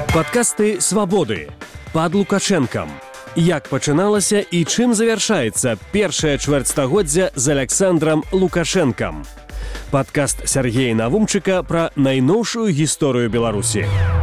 Падкасты «Свабоды» пад Лукашэнкам. Як пачыналася і чым завяршаецца першае чвэрцьстагоддзя з Аляксандрам Лукашэнкам. Падкаст Сергея Навумчыка пра найноўшую гісторыю Беларусі.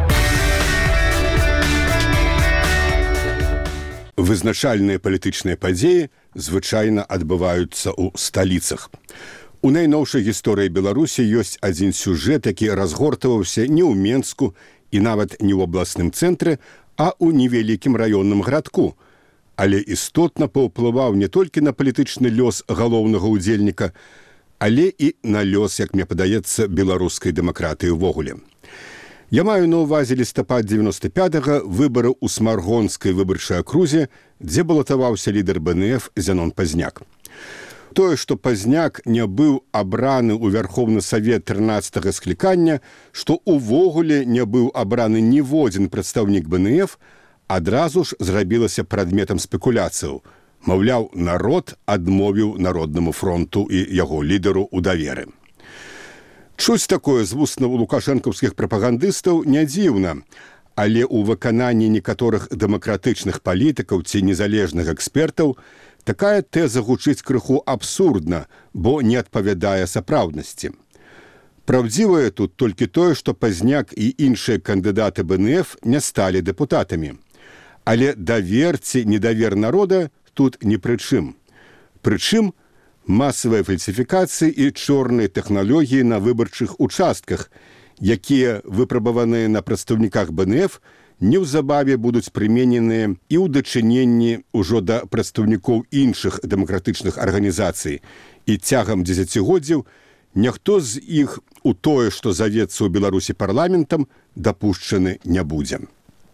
Вызначальныя палітычныя падзеі звычайна адбываюцца ў сталіцах. У найноўшай гісторыі Беларусі ёсць адзін сюжэт, які разгортаваўся не ў Менску і нават не ў абласным цэнтры, а ў невялікім раённым гарадку, але істотна паўплываў не толькі на палітычны лёс галоўнага ўдзельніка, але і на лёс, як мне падаецца, беларускай дэмакратыі ўвогуле. Я маю на ўвазе лістапад 95-го выбары ў Смаргонскай выбарчай акрузе, дзе балатаваўся лідар БНФ Зянон Пазняк. Тое, што Пазняк не быў абраны ў Вярхоўны Савет 13-го склікання, што ўвогуле не быў абраны ніводзін прадстаўнік БНФ, адразу ж зрабілася прадметам спекуляцыяў. Маўляў, народ адмовіў Народнаму фронту і яго лідару ў даверы. Чуць такое з вуснаў лукашэнкаўскіх прапагандыстаў не дзіўна, але ў выкананні некаторых дэмакратычных палітыкаў ці незалежных экспертаў такая тэза гучыць крыху абсурдна, бо не адпавядае сапраўднасці. Праўдзівае тут толькі тое, што Пазняк і іншыя кандыдаты БНФ не сталі дэпутатамі. Але давер ці недавер народа тут ні пры чым. Прычым, масавыя фальсіфікацыі і чорныя тэхналогіі на выбарчых участках, якія, выпрабаваныя на прадстаўніках БНФ, неўзабаве будуць прымененыя і ў дачыненні ўжо да прадстаўнікоў іншых дэмакратычных арганізацый. І цягам дзесяцігоддзяў ніхто з іх у тое, што завецца ў Беларусі парламентам, дапушчаны не будзе.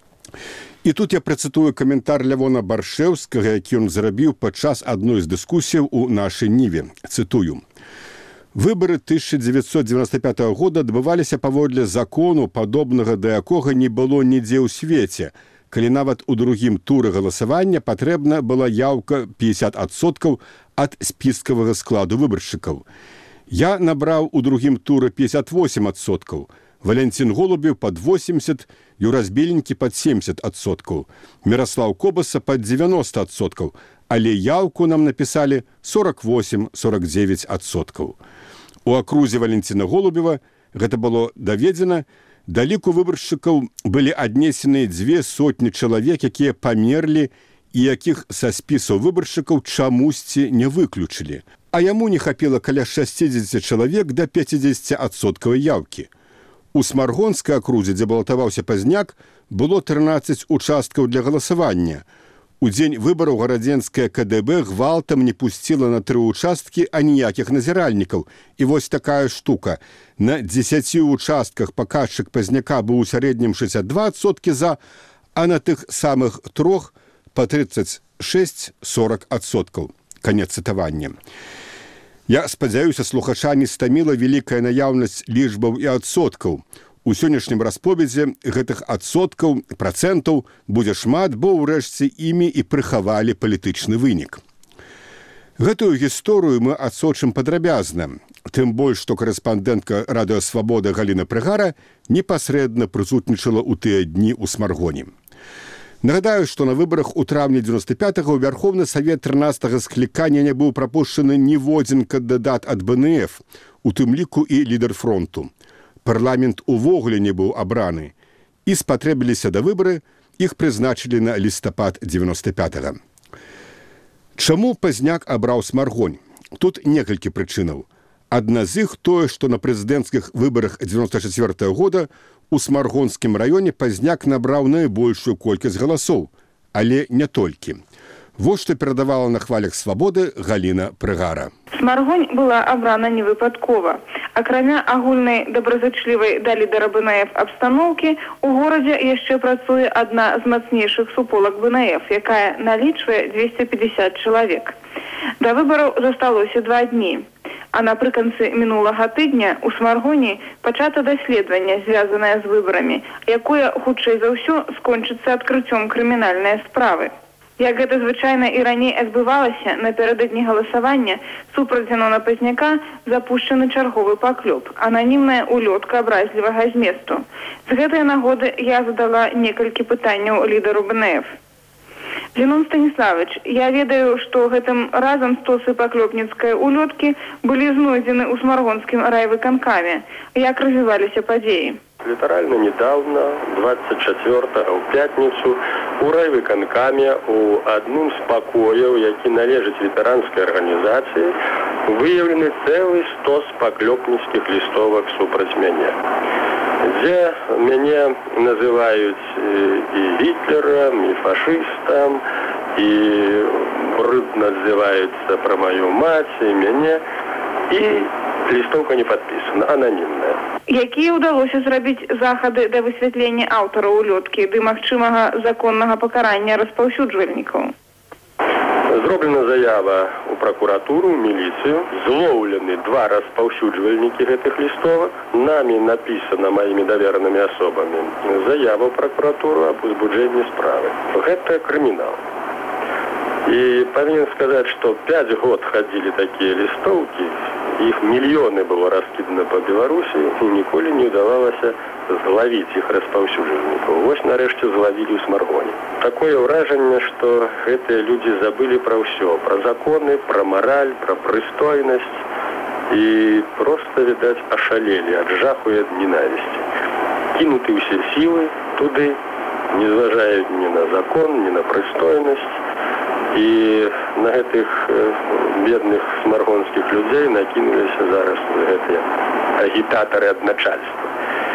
І тут я працытую каментар Лявона Баршэўскага, які ён зрабіў падчас адной з дыскусіяў у нашай Ніве. Цытую. Выбары 1995 года адбываліся паводле закону, падобнага да якога не было нідзе ў свеце, калі нават у другім туры галасавання патрэбна была яўка 50% ад спіскавага складу выбаршчыкаў. Я набраў у другім туры 58%, Валянцін Голубеў пад 80%, Юрас Беленькі пад 70%, Міраслаў Кобаса пад 90%, але яўку нам напісалі 48-49%. У акрузе Валянціна Голубева гэта было даведзена, да ліку выбаршчыкаў былі аднесены 200 чалавек, якія памерлі і якіх са спісаў выбаршчыкаў чамусьці не выключылі. А яму не хапіла каля 60 чалавек да 50% яўкі. У Смаргонскай акрузе, дзе балатаваўся Пазняк, было 13 участкаў для галасавання. У дзень выбараў гарадзенская КДБ гвалтам не пусціла на 3 участкі аніякіх назіральнікаў. І вось такая штука. На 10 участках паказчык Пазняка быў у сярэднім 62% за, а на тых самых 3 па 36-40%. Канец цытавання. Я спадзяюся, слухача не стаміла вялікая наяўнасць лічбаў і адсоткаў. У сённяшнім расповедзе гэтых адсоткаў, працэнтаў будзе шмат, бо ўрэшце імі і прыхавалі палітычны вынік. Гэтую гісторыю мы адсочым падрабязна, тым больш, што корэспандэнтка Радыё Свабода Галіна Прыгара непасрэдна прысутнічала ў тыя дні ў Смаргоне. Нагадаю, што на выбарах у траўні 95-го ў Вярхоўны Савет 13-го склікання не быў прапушчаны ніводзін кандыдат ад БНФ, у тым ліку і лідар фронту. Парламент увогуле не быў абраны. І спатрэбіліся да выбары, іх прызначылі на лістапад 95-го. Чаму Пазняк абраў Смаргонь? Тут некалькі прычынаў. Адна з іх тое, што на прэзідэнцкіх выбарах 94-го года у Смаргонскім раёне Пазняк набраў найбольшую колькасць галасоў, але не толькі. Вось што перадавала на хвалях Свабоды Галіна Прыгара. Смаргонь была абрана невыпадкова. Акрамя агульнай добразычлівай да лідара БНФ абстаноўкі, у горадзе яшчэ працуе адна з мацнейшых суполак БНФ, якая налічвае 250 чалавек. Да выбараў засталося 2 дні. А напрыканцы мінулага тыдня ў Смаргоні пачата даследаванне, звязанае з выбарамі, якое, хутчэй за ўсё, скончыцца адкрыццём крымінальнай справы. Як гэта звычайна і раней адбывалася, напярэдадні галасавання супраць Зянона Пазняка запушчаны чарговы паклёп, ананімная улётка абразлівага зместу. З гэтай нагоды я задала некалькі пытанняў лідару БНФ. Зянон Станіславович, я ведаю, што гэтым разам стосы паклёпніцкай улёткі былі знойдзены ў Смаргонскім райвыканкаме. Як развіваліся падзеі? Літаральна недавно, 24-го, в пятницу, у райвыканкаме у адным з пакояў, які належыць ветэранскай арганізацыі, выяўлены цэлы стос паклёпніцкіх лістовак супраць мяне, дзе мяне называюць і гітлерам, і фашыстам, і брудна адзываюцца пра маю маці, і мяне, і лістовка не падпісана, ананімная. Якія ўдалося зрабіць захады да высвятлення аўтара улёткі ды магчымага законнага пакарання распаўсюджвальнікаў? Зроблена заява ў пракуратуру, ў міліцыю, злоўлены 2 распаўсюджвальнікі гэтых лістовак, намі напісана маімі даверанымі асобамі заява ў пракуратуру аб узбуджэнні справы. Гэта крымінал. І павінен сказаць, што 5 год хадзілі такія лістоўкі, іх мільёны было раскідана па Беларусі, і ніколі не ўдавалася злавіць іх распаўсюджвальнікаў. Вось нарэшце злавілі ў Смаргоне. Такое ўражанне, што гэтыя людзі забылі пра ўсё, пра законы, пра мараль, пра прыстойнасць і проста, відаць, ашалелі ад жаху і ад ненавісці. Кінуты ўсе сілы туды, не зважаюць ні на закон, ні на прыстойнасць. І на гэтых бедных смаргонскіх людзей накінуліся зараз гэтыя агітатары ад начальства.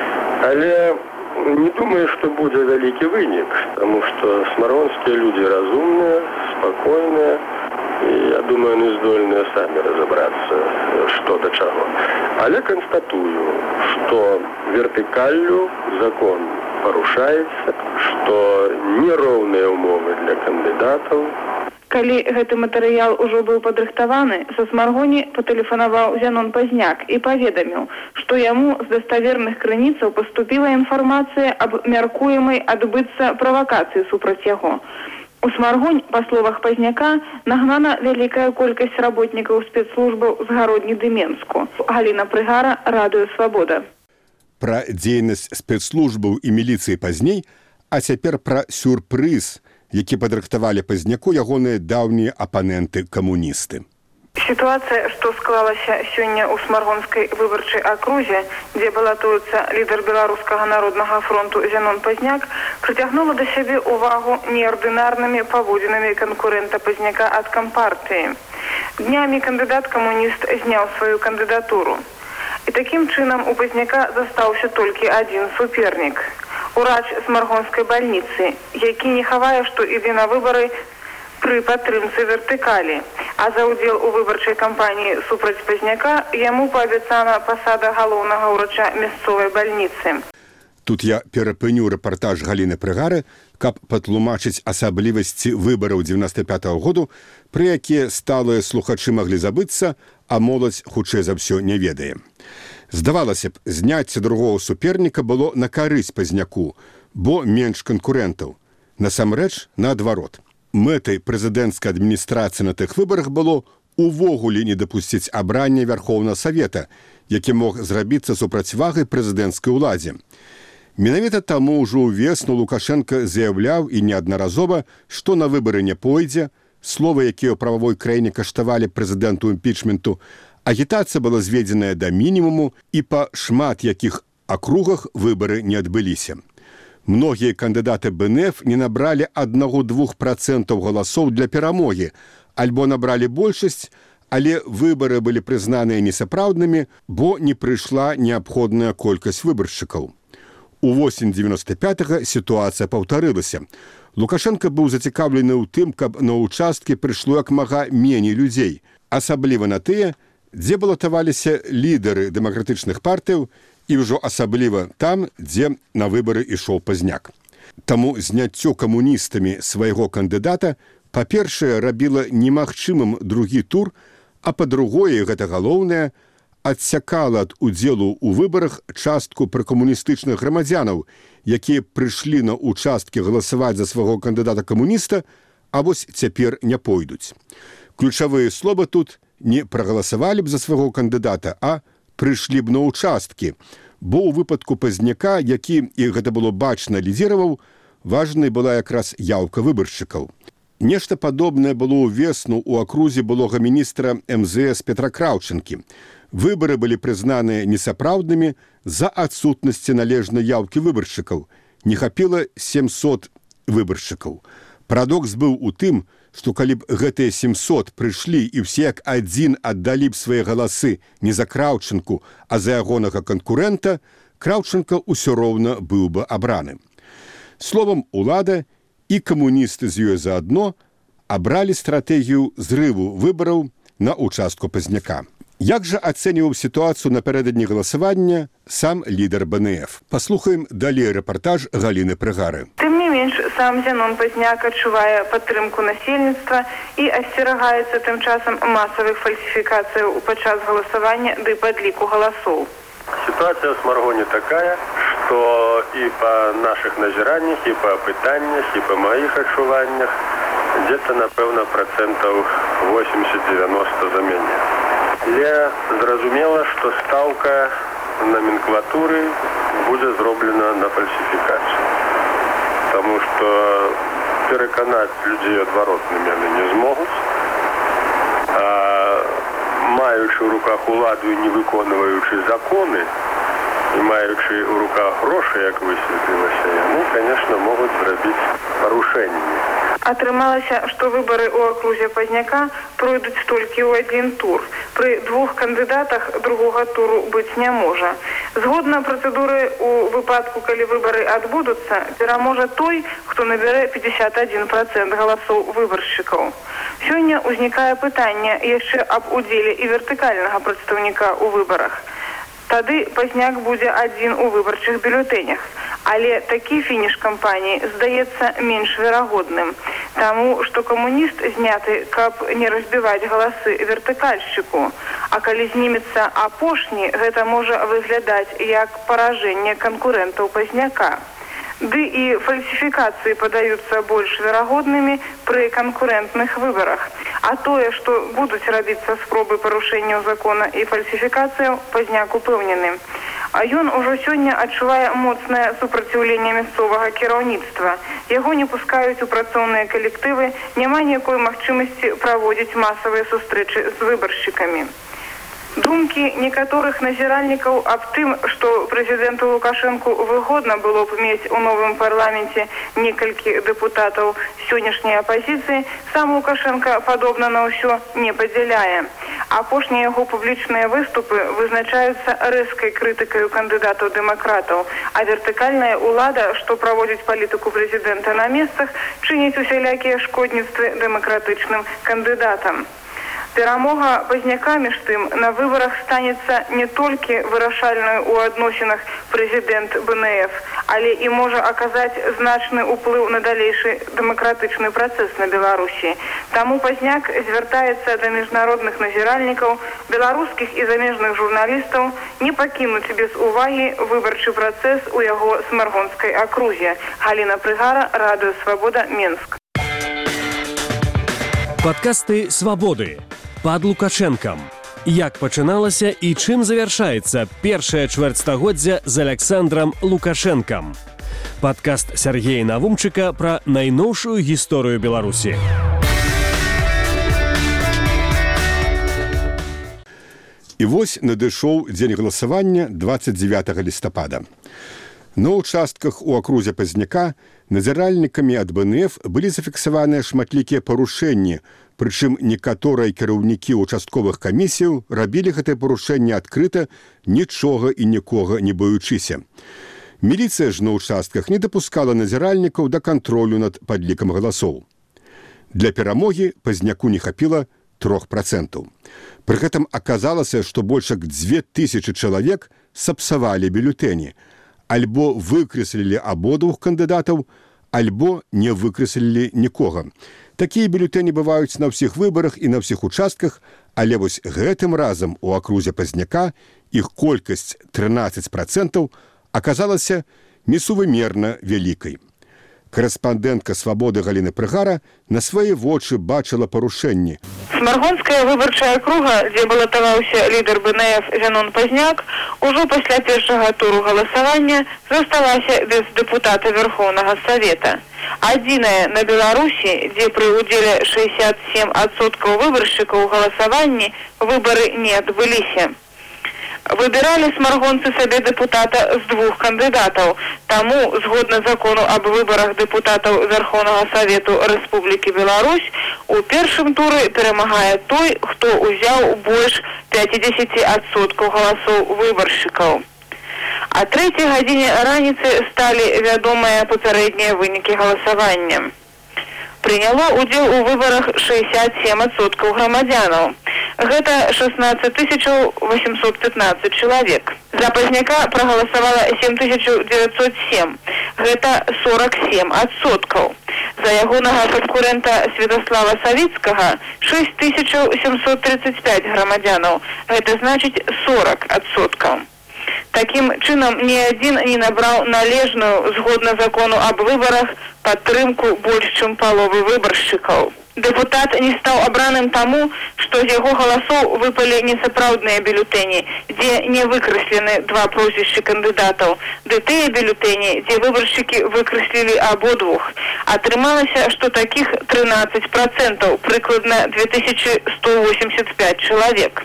Але не думаю, што будзе вялікі вынік, таму што смаргонскія людзі разумныя, спакойныя, і я думаю, яны здольныя самі разабрацца, што да чаго. Але канстатую, што вертыкаллю закон парушаецца, што нероўныя ўмовы для кандыдатаў. Калі гэты матэрыял ужо быў падрыхтаваны, са Смаргоне патэлефанаваў Зянон Пазняк і паведаміў, што яму з даставерных крыніцаў паступіла інфармацыя аб мяркуемай адбыцца правакацыі супраць яго. У Смаргонь, па словах Пазняка, нагнана вялікая колькасць работнікаў спецслужбаў з Гародні ды Менску. Галіна Прыгара, Радыё Свабода. Пра дзейнасць спецслужбаў і міліцыі пазней, а цяпер пра сюрпрыз, які падрыхтавалі Пазняку ягоныя даўнія апаненты-камуністы. Сітуацыя, што склалася сёння ў Смаргонскай выбарчай акрузе, дзе балатуецца лідар Беларускага народнага фронту Зянон Пазняк, прыцягнула да сябе ўвагу неардынарнымі паводзінамі канкурэнта Пазняка ад кампартыі. Днямі кандыдат-камуніст зняў сваю кандыдатуру. І такім чынам у Пазняка застаўся толькі адзін супернік. Урач Смаргонскай бальніцы, які не хавае, што ідзе на выбары пры падтрымцы вертыкалі. А за ўдзел у выбарчай кампаніі супраць Пазняка яму паабяцана пасада галоўнага ўрача мясцовай бальніцы. Тут я перапыню рэпартаж Галіны Прыгары, каб патлумачыць асаблівасці выбараў 95-го году, пры якія сталыя слухачы маглі забыцца, а моладзь хутчэй за ўсё не ведае. Здавалася б, зняцце другого суперніка было на карысць Пазняку, бо менш канкурэнтаў. Насамрэч, наадварот. Мэтай прэзідэнцкай адміністрацыі на тых выбарах было увогуле не дапусціць абрання Вярхоўнага Савета, які мог зрабіцца супрацьвагай прэзідэнцкай уладзе. Менавіта таму ўжо ўвесну Лукашенка заяўляў і неаднаразова, што на выбары не пойдзе, словы, якія ў прававой краіне каштавалі прэзідэнту імпічменту, агітацыя была зведзеная да мінімуму і па шмат якіх акругах выбары не адбыліся. Многія кандыдаты БНФ не набралі 1-2% галасоў для перамогі, альбо набралі большасць, але выбары былі прызнаныя несапраўднымі, бо не прыйшла неабходная колькасць выбаршчыкаў. У восень 95-го сітуацыя паўтарылася. Лукашенко быў зацікаўлены ў тым, каб на ўчасткі прыйшло як мага меней людзей, асабліва на тыя, дзе балатаваліся лідары дэмакратычных партыяў і ўжо асабліва там, дзе на выбары ішоў Пазняк. Таму зняццё камуністамі свайго кандыдата, па-першае, рабіла немагчымым другі тур, а па-другое, гэта галоўнае, адсякала ад удзелу ў выбарах частку пракамуністычных грамадзянаў, якія прыйшлі на ўчасткі галасаваць за свайго кандыдата-камуніста, а вось цяпер не пойдуць. Ключавыя словы тут не прагаласавалі б за свайго кандыдата, а прыйшлі б на ўчасткі, бо ў выпадку Пазняка, які, і гэта было бачна, лідзіраваў, важнай была якраз яўка выбаршчыкаў. Нешта падобнае было ўвесну ў акрузе былога міністра МЗС Петра Краўчанкі. Выбары былі прызнаныя несапраўднымі з-за адсутнасці належнай яўкі выбаршчыкаў. Не хапіла 700 выбаршчыкаў. Парадокс быў у тым, што калі б гэтыя 700 прыйшлі і ўсе як адзін аддалі б свае галасы не за Краўчанку, а за ягонага канкурэнта, Краўчанка ўсё роўна быў бы абраны. Словам, улада і камуністы з ёй заадно абралі стратэгію зрыву выбараў на ўчастку Пазняка. Як жа ацэньваў сітуацыю напярэдадні галасавання сам лідар БНФ? Паслухаем далей рэпартаж Галіны Прыгары. Тым не менш, сам Зянон Пазняк адчувае падтрымку насельніцтва і асцерагаецца тым часам масавых фальсіфікацыяў падчас галасавання ды падліку галасоў. Ситуация в Сморгоне такая, что и по наших назираннях, и по опытаниях, и по моих отчуваннях где-то, напевно, процентов 80-90 за меня. Я зразумела, что ставка номенклатуры будет зроблена на фальсификацию. Потому что переконать людей отворотными они не смогут. Маючи в руках уладу і не виконуючи закони, і маючи в руках гроші, як висвітлилося, вони, звісно, можуть зробити порушення. Атрымалася, што выбары ў акрузе Пазняка пройдуць толькі ў адзін тур. Пры двух кандыдатах другога туру быць не можа. Згодна працэдуры ў выпадку, калі выбары адбудуцца, пераможа той, хто набярэ 51% галасоў выбаршчыкаў. Сёння ўзнікае пытанне яшчэ аб удзеле і вертыкальнага прадстаўніка ў выбарах. Тады Пазняк будзе адзін у выбарчых бюлетэнях. Але такі фініш кампаніі здаецца менш верагодным, таму што камуніст зняты, каб не разбіваць галасы вертыкальшчыку. А калі знімецца апошні, гэта можа выглядаць як паражэнне канкурэнтаў Пазняка. Ды і фальсіфікацыі падаюцца больш верагоднымі пры канкурэнтных выбарах. А тое, што будуць рабіцца спробы парушэнняў закона і фальсіфікацыяў, Пазняк упэўнены. А ён ужо сёння адчувае моцнае супраціўленне мясцовага кіраўніцтва. Яго не пускаюць у працоўныя калектывы, няма ніякой магчымасці праводзіць масавыя сустрэчы з выбаршчыкамі. Думкі некаторых назіральнікаў аб тым, што прэзідэнту Лукашэнку выгодна было б мець у новым парламенце некалькі дэпутатаў сённяшняй апазіцыі, сам Лукашенко падобна на ўсё не падзяляе. Апошнія яго публічныя выступы вызначаюцца рэзкай крытыкаю кандыдатаў дэмакратаў, а вертыкальная ўлада, што праводзіць палітыку прэзідэнта на месцах, чыніць усялякія шкодніцтвы дэмакратычным кандыдатам. Перамога Пазняка, між тым, на выбарах станецца не толькі вырашальнай у адносінах прэзідэнт БНФ, але і можа аказаць значны ўплыў на далейшы дэмакратычны працэс на Беларусі. Таму Пазняк звяртаецца да міжнародных назіральнікаў, беларускіх і замежных журналістаў не пакінуць без увагі выбарчы працэс у яго Смаргонскай акрузе. Галіна Прыгара, Радыё Свабода, Менск. Падкасты «Свабоды» пад Лукашэнкам. Як пачыналася і чым завяршаецца першае чвэрцьстагоддзя з Аляксандрам Лукашэнкам. Падкаст Сяргея Навумчыка пра найноўшую гісторыю Беларусі. І вось надышоў дзень галасавання 29 лістапада. На ўчастках у акрузе Пазняка назіральнікамі ад БНФ былі зафіксаваныя шматлікія парушэнні, прычым некаторыя кіраўнікі ўчастковых камісіяў рабілі гэтае парушэнне адкрыта, нічога і нікога не баючыся. Міліцыя ж на ўчастках не дапускала назіральнікаў да кантролю над падлікам галасоў. Для перамогі Пазняку не хапіла 3%. Пры гэтым аказалася, што больш як 2000 чалавек сапсавалі бюлетэні, альбо выкрэслілі абодвух кандыдатаў, альбо не выкрэслілі нікога. Такія бюлетэні бываюць на ўсіх выбарах і на ўсіх участках, але вось гэтым разам у акрузе Пазняка іх колькасць 13% аказалася несувымерна вялікай. Корэспандэнтка «Свабоды» Галіна Прыгара на свае вочы бачыла парушэнні. Смаргонская выбарчая акруга, дзе балатаваўся лідар БНФ Зянон Пазняк, ужо пасля першага туру галасавання засталася без дэпутата Верховнага Савета. Адзіная на Беларусі, дзе пры ўдзеле 67% выбаршчыкаў у галасаванні выбары не адбыліся. Выбіралі смаргонцы сабе дэпутата з 2 кандыдатаў. Таму, згодна закону аб выбарах дэпутатаў Верховнага Савету Рэспублікі Беларусь, у першым туры перамагае той, хто ўзяў больш 50% галасоў выбаршчыкаў. А 3 гадзіне раніцы сталі вядомыя папярэднія вынікі галасавання. Прыняло ўдзел у выбарах 67% грамадзянаў. Гэта 16 815 чалавек. За Пазняка прагаласавала 7907. Гэта 47%. За ягонага канкурента Святаслава Савіцкага 6735 грамадзянаў. Гэта значыць 40%. Такім чынам ні адзін не набраў належную, згодна закону аб выбарах, падтрымку больш чым паловы выбаршчыкаў. Дэпутат не стаў абраным таму, што з яго галасоў выпалі несапраўдныя бюлетэні, дзе не выкрэслены 2 прозвішчы кандыдатаў, ды тыя бюлетэні, дзе выбаршчыкі выкрэслілі абодвух. Атрымалася, што такіх 13%, прыкладна 2185 чалавек.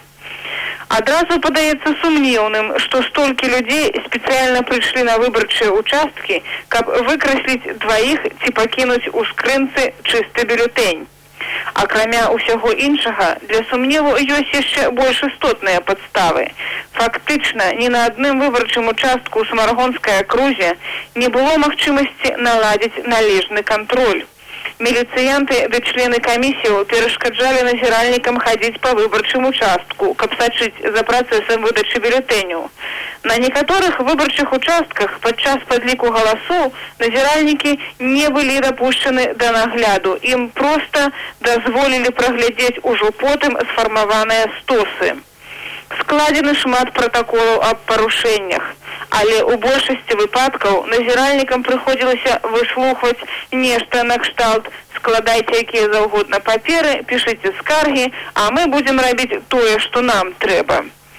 Адразу падаецца сумнеўным, што столькі людзей спецыяльна прыйшлі на выбарчыя участкі, каб выкрэсліць 2 ці пакінуць у скрынцы чысты бюлетэнь. Акрамя ўсяго іншага, для сумневу ёсць яшчэ больш істотныя падставы. Фактычна, ні на адным выбарчым участку ў Смаргонскай акрузе не было магчымасці наладзіць належны кантроль. Міліцыянты ды члены камісіяў перашкаджалі назіральнікам хадзіць па выбарчым участку, каб сачыць за працэсам выдачы бюлетэняў. На некаторых выбарчых участках падчас падліку галасоў назіральнікі не былі дапушчаны да нагляду. Ім проста дазволілі праглядзець ужо потым сфармаваныя стосы. Складзены шмат пратаколаў аб парушэннях, але ў большасці выпадкаў назіральнікам прыходзілася выслухваць нешта накшталт: складайце якія заўгодна паперы, пішыце скаргі, а мы будзем рабіць тое, што нам трэба.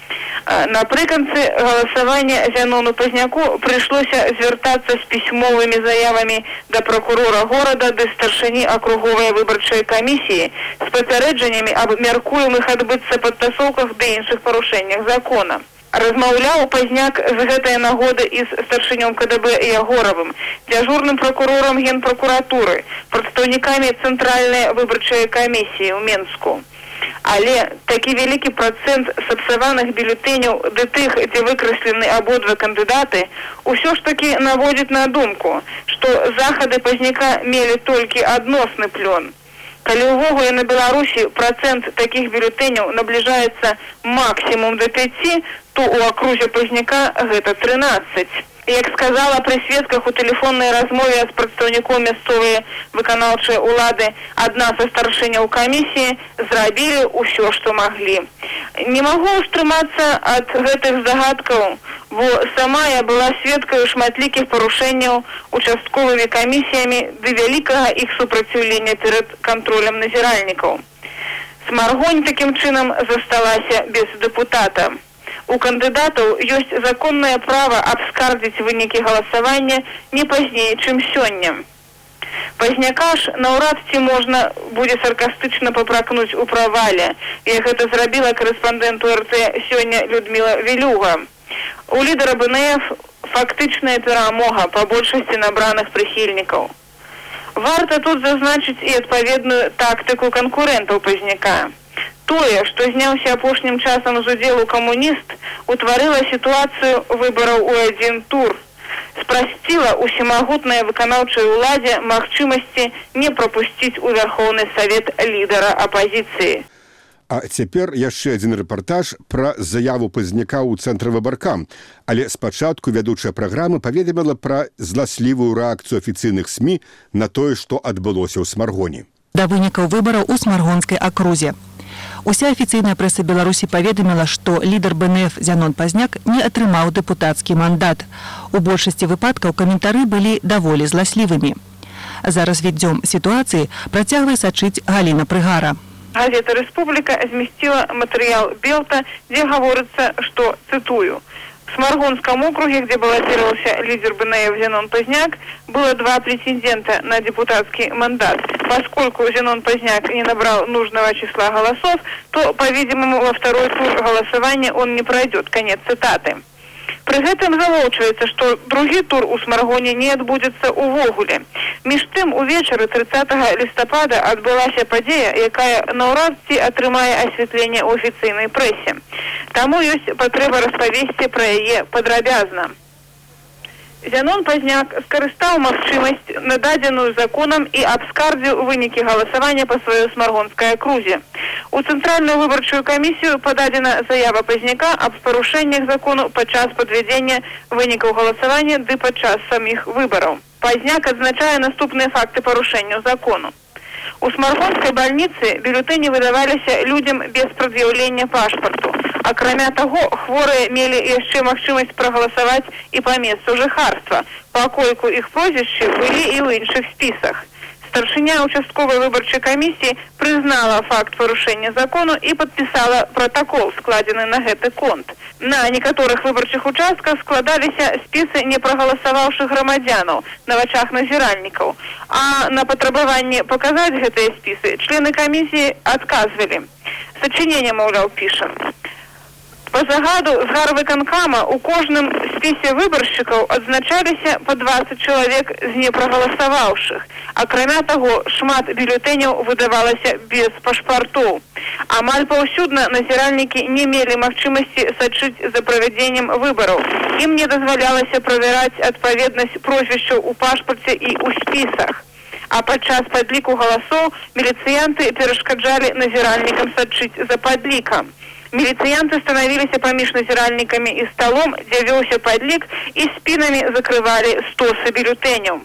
Напрыканцы галасавання Зянону Пазняку прыйшлося звяртацца з пісьмовымі заявамі да пракурора горада ды старшыні акруговай выбарчай камісіі з папярэджаннямі аб мяркуемых адбыцца падтасоўках ды іншых парушэннях закона. Размаўляў Пазняк з гэтай нагоды і з старшынём КДБ Ягоравым, дзяжурным пракурорам Генпракуратуры, прадстаўнікамі Цэнтральнай выбарчай камісіі ў Менску. Але такі вялікі працэнт сапсаваных бюлетэняў ды тых, дзе выкрэслены абодва кандыдаты, усё ж такі наводзіць на думку, што захады Пазняка мелі толькі адносны плён. Калі ўвогуле на Беларусі працэнт такіх бюлетэняў набліжаецца максімум да 5, то ў акрузе Пазняка гэта 13. Як сказала пры сведках у тэлефоннай размове з прадстаўніком мясцовай выканаўчай улады адна са старшыняў камісіі, зрабілі ўсё, што маглі. Не магу ўстрымацца ад гэтых загадкаў, бо сама я была сведкаю шматлікіх парушэнняў участковымі камісіямі ды вялікага іх супраціўлення перад кантролем назіральнікаў. Смаргонь такім чынам засталася без дэпутата. У кандыдатаў ёсць законнае права абскардзіць вынікі галасавання не пазней, чым сёння. Пазняка ж наўрад ці можна будзе саркастычна папракнуць у правале, як гэта зрабіла корэспандэнту РТ сёння Людміла Вілюга. У лідара БНФ фактычная перамога па большасці набраных прыхільнікаў. Варта тут зазначыць і адпаведную тактыку канкурэнтаў Пазняка. Тое, што зняўся апошнім часам з удзелу камуніст, утварыла сітуацыю выбараў у адзін тур. Спрасціла усімагутнай выканаўчай уладзе магчымасці не прапусціць у Верховны Савет лідара апазіцыі. А цяпер яшчэ адзін рэпартаж пра заяву Пазняка ў цэнтры выбаркам. Але спачатку вядучая праграмы паведаміла пра зласлівую рэакцыю афіцыйных СМІ на тое, што адбылося ў Смаргоне. Да вынікаў выбараў у Смаргонскай акрузе. Уся афіцыйная прэса Беларусі паведаміла, што лідар БНФ Зянон Пазняк не атрымаў дэпутацкі мандат. У большасці выпадкаў каментары былі даволі зласлівымі. За развіццём сітуацыі працягвае сачыць Галіна Прыгара. Газета «Республика» зместила материал Белта, где говорится, что, цитую, в Сморгонском округе, где баллотировался лидер БНФ Зенон Позняк, было 2 претендента на депутатский мандат. Поскольку Зенон Позняк не набрал нужного числа голосов, то, по-видимому, во второй тур голосования он не пройдет. Конец цитаты. Пры гэтым залучваецца, што другі тур у Смаргоне не адбудзецца ўвогуле. Між тым, увечары 30 лістапада адбылася падзея, якая наўрад ці атрымае асвятленне ў афіцыйнай прэсе. Таму ёсць патрэба распавесці пра яе падрабязна. Зянон Позняк скарыстаў магчымасць, нададзеную законам, і абскардзіў вынікі галасавання па сваёй Смаргонскай акрузе. У Цэнтральную выбарчую камісію пададзена заява Позняка аб парушэннях закону падчас падвядзення вынікаў галасавання ды падчас саміх выбараў. Позняк адзначае наступныя факты парушэнняў закону. У Смаргонскай бальніцы бюлетэні выдаваліся людзям без прад'яўлення пашпарту. Акрамя таго, хворыя мелі яшчэ магчымасць прагаласаваць і па месцу жыхарства, пакольку іх прозвішчы былі і ў іншых спісах. Старшыня участковай выбарчай камісіі прызнала факт парушэння закону і падпісала пратакол, складзены на гэты конт. На некаторых выбарчых участках складаліся спісы непрагаласаваўшых грамадзянаў на вачах назіральнікаў, а на патрабаванне паказаць гэтыя спісы члены камісіі адказвалі. Сачыненне, маўляў, піша. По загаду з гарвыканкама у кожным спісе выбаршчыкаў адзначаліся па 20 чалавек з непрагаласаваўшых. Акрамя таго, шмат бюлетэняў выдавалася без пашпартоў. Амаль паўсюдна назіральнікі не мелі магчымасці сачыць за правядзеннем выбараў. Ім не дазвалялася правяраць адпаведнасць прозвішчаў у пашпарце і ў спісах. А падчас падліку галасоў міліцыянты перашкаджалі назіральнікам сачыць за падлікам. Міліцыянты станавіліся паміж назіральнікамі і сталом, дзе вёўся падлік, і спінамі закрывалі стосы бюлетэняў.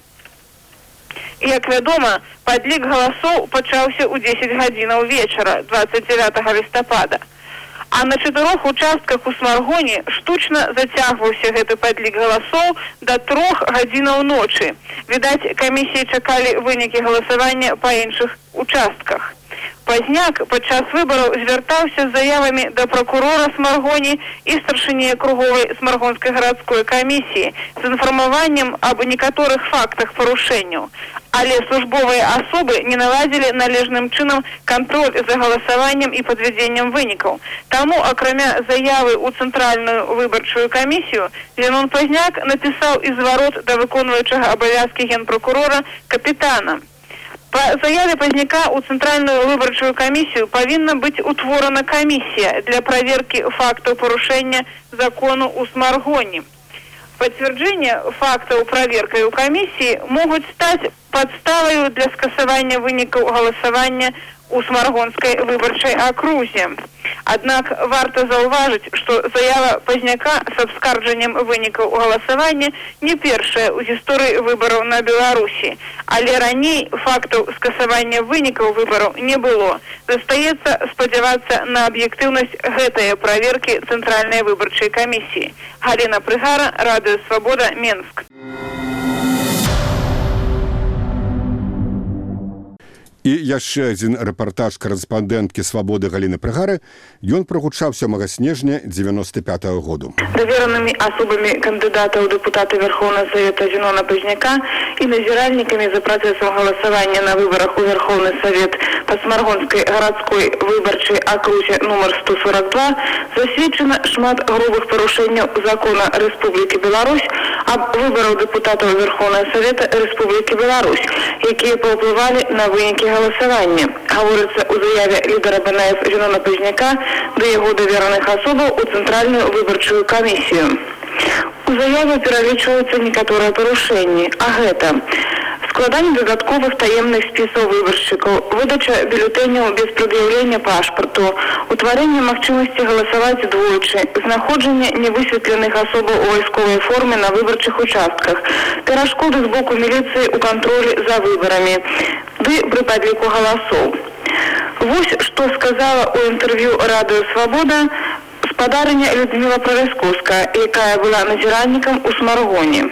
Як вядома, падлік галасоў пачаўся ў 10 гадзінаў вечара 29 лістапада. А на 4 участках у Смаргоне штучна зацягваўся гэты падлік галасоў да 3 гадзінаў ночы. Відаць, камісіі чакалі вынікі галасавання па іншых участках. Позняк падчас выбараў звяртаўся з заявамі да пракурора Смаргоні і старшыні акруговай Смаргонскай гарадской камісіі з інфармаваннем аб некаторых фактах парушэнняў. Але службовыя асобы не наладзілі належным чынам кантроль за галасаваннем і падвядзеннем вынікаў. Таму, акрамя заявы ў Цэнтральную выбарчую камісію, Зенон Позняк напісаў і зварот да выконваючага абавязкі генпракурора капітана. Па заяве Позняка ў Цэнтральную выбарчую камісію павінна быць утворана камісія для праверкі фактаў парушэння закону ў Смаргоне. Пацвярджэнне фактаў праверкай у камісіі могуць стаць падставаю для скасавання вынікаў галасавання у Смаргонскай выбарчай акрузе. Аднак варта заўважыць, што заява Позняка з абскарджаннем вынікаў галасавання не першая ў гісторыі выбараў на Беларусі, але раней фактаў скасавання вынікаў выбараў не было. Застаецца спадзявацца на аб'ектыўнасць гэтае праверкі Цэнтральнай выбарчай камісіі. Галіна Прыгара, Радыё Свабода, Менск. І яшчэ адзін рэпартаж корэспандэнткі «Свабоды» Галіны Прыгары. Ён прагучаў 7 снежня 95-го году. Даверанымі асобамі кандыдата ў дэпутаты Верховнага Савета Зенона Позняка і назіральнікамі за працэсам галасавання на выбарах у Верховны Савет па Смаргонскай гарадской выбарчай акрузе нумар 142 засведчана шмат грубых парушэнняў закона Рэспублікі Беларусь аб выбараў дэпутатаў Верховнага Савета Рэспублікі Беларусь, якія паўплывалі на вынікі галасавання. Гаворыцца ў заяве лідара БНФ Зенона Позняка да яго давераных асобаў у Цэнтральную выбарчую камісію. У заяве пералічваюцца некаторыя парушэнні, а гэта складанне дадатковых таемных спісаў выбаршчыкаў, выдача бюлетэняў без прад'яўлення пашпарту, утварэнне магчымасці галасаваць двойчы, знаходжанне невысветленых асобаў у вайсковай форме на выбарчых участках, перашкоды з боку міліцыі ў кантролі за выбарамі, ды пры падліку галасоў. Вось што сказала ў інтэрв'ю Радыё Свабода спадарыня Людміла Праляскоўская, якая была назіральнікам у Смаргоне.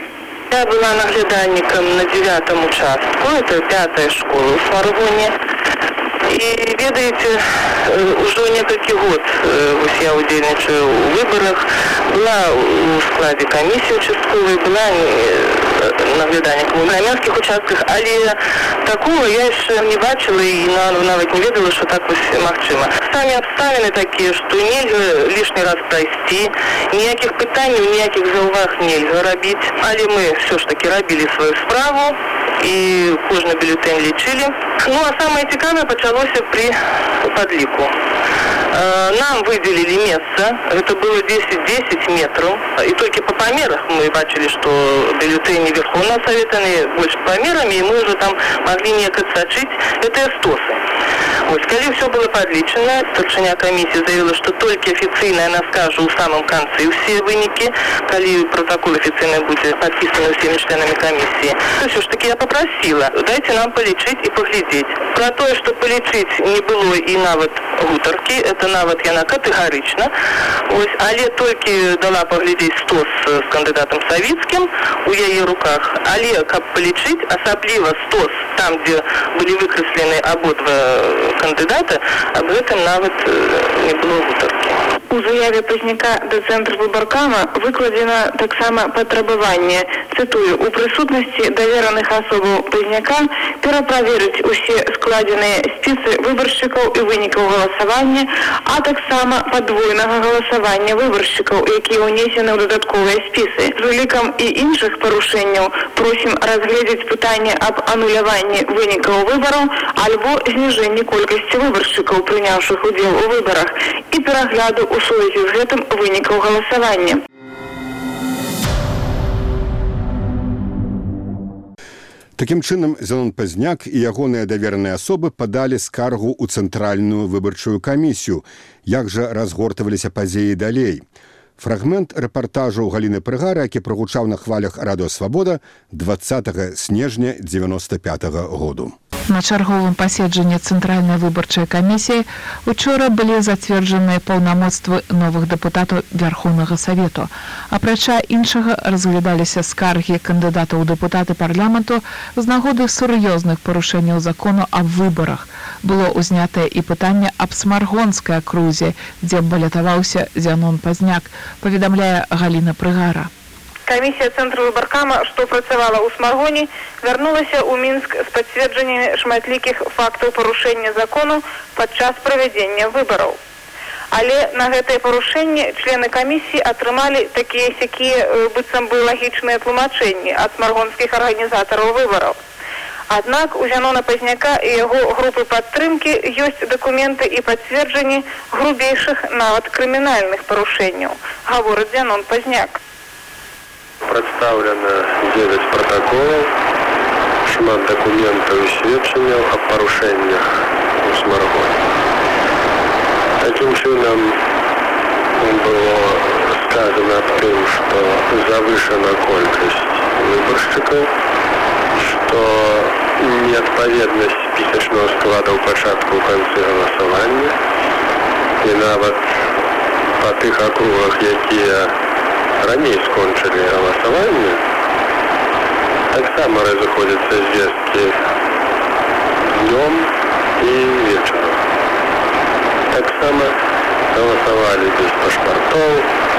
Я была наглядальником на 9-м участку, это 5-я школа в Смаргоне. И, ведаете, уже несколько год я удельничаю в выборах. Была в складе комиссии участковой, была наглядальником на армянских участках, але такого я еще не бачила и навіть не ведала, что так можливо. Самі обставини такі, що нельзя лишний раз пройти, ніяких питань, ніяких зауваг нельзя робити. Але ми все ж таки робили свою справу і кожен бюлетень лічили. Ну, а самое цікаве почалося при подліку. Нам выделили место, это было 10 метров, и только по померах мы бачили, что бюллетени Верховного Совета больше померами, и мы уже там могли некое сочить, это эстосы. Вот, когда все было подлічено, старшиня комиссии заявила, что только официально она скажет в самом конце все выники, когда протокол официально будет подписан всеми членами комиссии. То все ж таки я попросила, дайте нам полечить и поглядеть. Про то, что полечить не было и навод гутарки, это навод яна категорично. Ось, але тільки дала поглядеть стос з кандидатом Савицким у її руках, але каб полічить, особливо стос там, де були викреслені обидва кандидата, об этом навод не было гутарки. У заяве Пазняка до Центра выборкама выкладено так само патрабаванне, цитую, у присутности доверенных особаў Пазняка перапроверить усе складенные списы выборщиков и выников голосования, а так само подвойного голосования выборщиков, які унесены в додатковые списы. З улікам і інших порушенняў просім разгледзець пытанне об ануляванні выников выборов альбо зніжэнні колькасці выборщиков, прыняўшых удзел у выборах, і перагляду у сувязі з гэтым вынікаў галасавання. Такім чынам, Зянон Пазняк і ягоныя давераныя асобы падалі скаргу ў Цэнтральную выбарчую камісію. Як жа разгортаваліся падзеі далей? Фрагмент рэпартажу Галіны Прыгара, які прагучаў на хвалях Радыё Свабода 20 снежня 95-го году. На чарговым паседжанні Цэнтральнай выбарчай камісіі учора былі зацверджаныя паўнамоцтвы новых дэпутатаў Верховнага Савету. Апрача іншага разглядаліся скаргі кандыдатаў у дэпутаты парламенту з нагоды сур'ёзных парушэнняў закону аб выбарах. Было ўзнятае і пытанне аб Смаргонскай акрузе, дзе балятаваўся Зянон Пазняк, паведамляе Галіна Прыгара. Комиссия Центра выборкама, что працавала у Смаргоне, вернулася у Минск с подтверждениями шматликих фактов порушения закону подчас проведения выборов. Але на гэтае парушэнне члены камісіі атрымалі такія-сякія быццам бы лагічныя тлумачэнні ад смаргонскіх арганізатараў выбораў. Аднак у Зянона Пазняка і яго групы падтрымкі ёсць дакументы і пацверджанні грубейшых нават крымінальных парушэнняў, гаворыць Зянон Пазняк. Представлено 9 протоколов, шмат документов и сведченняў о порушениях у Смаргоне. Таким чином было сказано о том, что завышена колькость выборщиков, что неотповедность списочного склада у початку в конце голосования, и нават по тых округах, якія раней скончили голосование, так само разыходятся звестки днем и вечером. Так само голосовали без паспортов,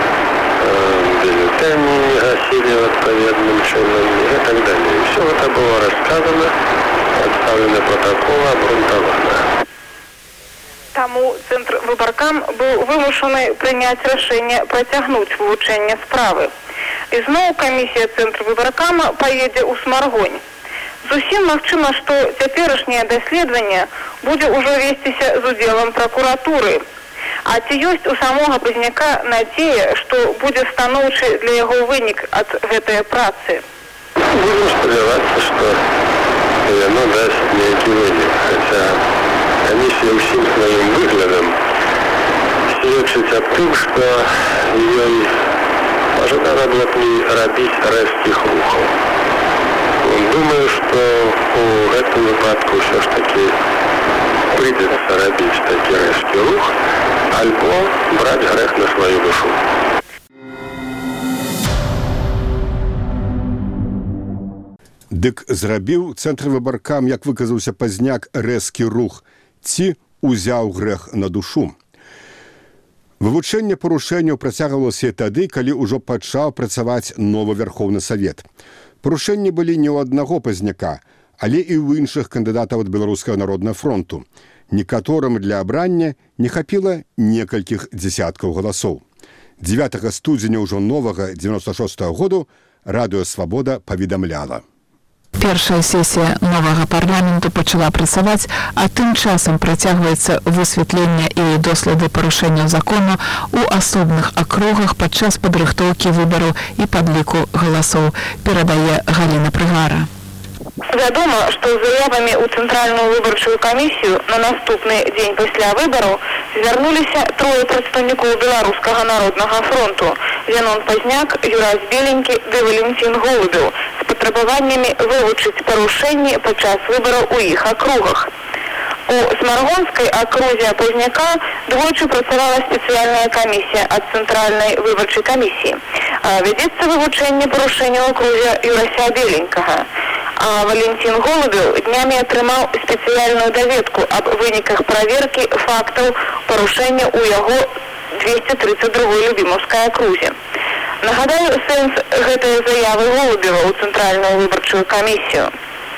бюллетени не гасили отповедным чином и так далее. И все это было рассказано, представлены протоколы, обґрунтовано. Таму Центр выбаркам быў вымушаны прыняць рашэнне працягнуць вывучэнне справы. І зноў камісія Цэнтра выбаркама паедзе ў Смаргонь. Зусім магчыма, што цяперашняе даследаванне будзе ўжо весціся з удзелам пракуратуры. А ці ёсць у самога Пазняка надзея, што будзе станоўчы для яго вынік ад гэтай працы? Будем спадзявацца, што яно дасць нейкі вынік, хаця комиссия усім сваім выглядам сведчыць аб тым, што ёй пажадана было б не рабіць рэзкіх рухаў. Думаю, што у гэтым выпадку ўсё ж такі прыйдзецца рабіць такі рэзкі рух, альбо браць грэх на сваю душу. Дык зрабіў цэнтрвыбаркам, як выказаўся пазняк, рэзкі рух, ці узяў грэх на душу. Вывучэнне парушэнняў працягвалася тады, калі ўжо пачаў працаваць новы Верховны Савет. Парушэнні былі не ў аднаго пазняка, але і ў іншых кандыдатаў ад Беларускага народнага фронту. Некаторым для абрання не хапіла некалькіх дзесяткаў галасоў. 9 студзеня ўжо новага 96-го году Радыё Свабода паведамляла. Першая сесія новага парламенту пачала працаваць, а тым часам працягваецца высвятленне і доследы парушэнняў закону ў асобных акругах падчас падрыхтоўкі выбараў і падліку галасоў, перадае Галіна Прыгара. Вядома, што з заявамі ў Цэнтральную выбарчую камісію на наступны дзень пасля выбараў звярнуліся трое прадстаўнікоў Беларускага народнага фронту: Зянон Пазняк, Юрась Беленькі ды Валентин Голубеў з патрабаваннямі вывучыць парушэнні падчас выбараў у іх акругах. У Смаргонскай акрузе Пазняка двойчы працавала спецыяльная камісія ад Цэнтральнай выбарчай камісіі. Вядзецца вывучэнне парушэнняў у акрузе Юрася Беленькага. А Валентин Голубеў днямі атрымаў спецыяльную даведку аб выніках праверкі фактаў парушэння ў яго 232-й Любімаўскай акрузе. Нагадаю, сэнс гэтай заявы Голубева ў Цэнтральную выбарчую камісію.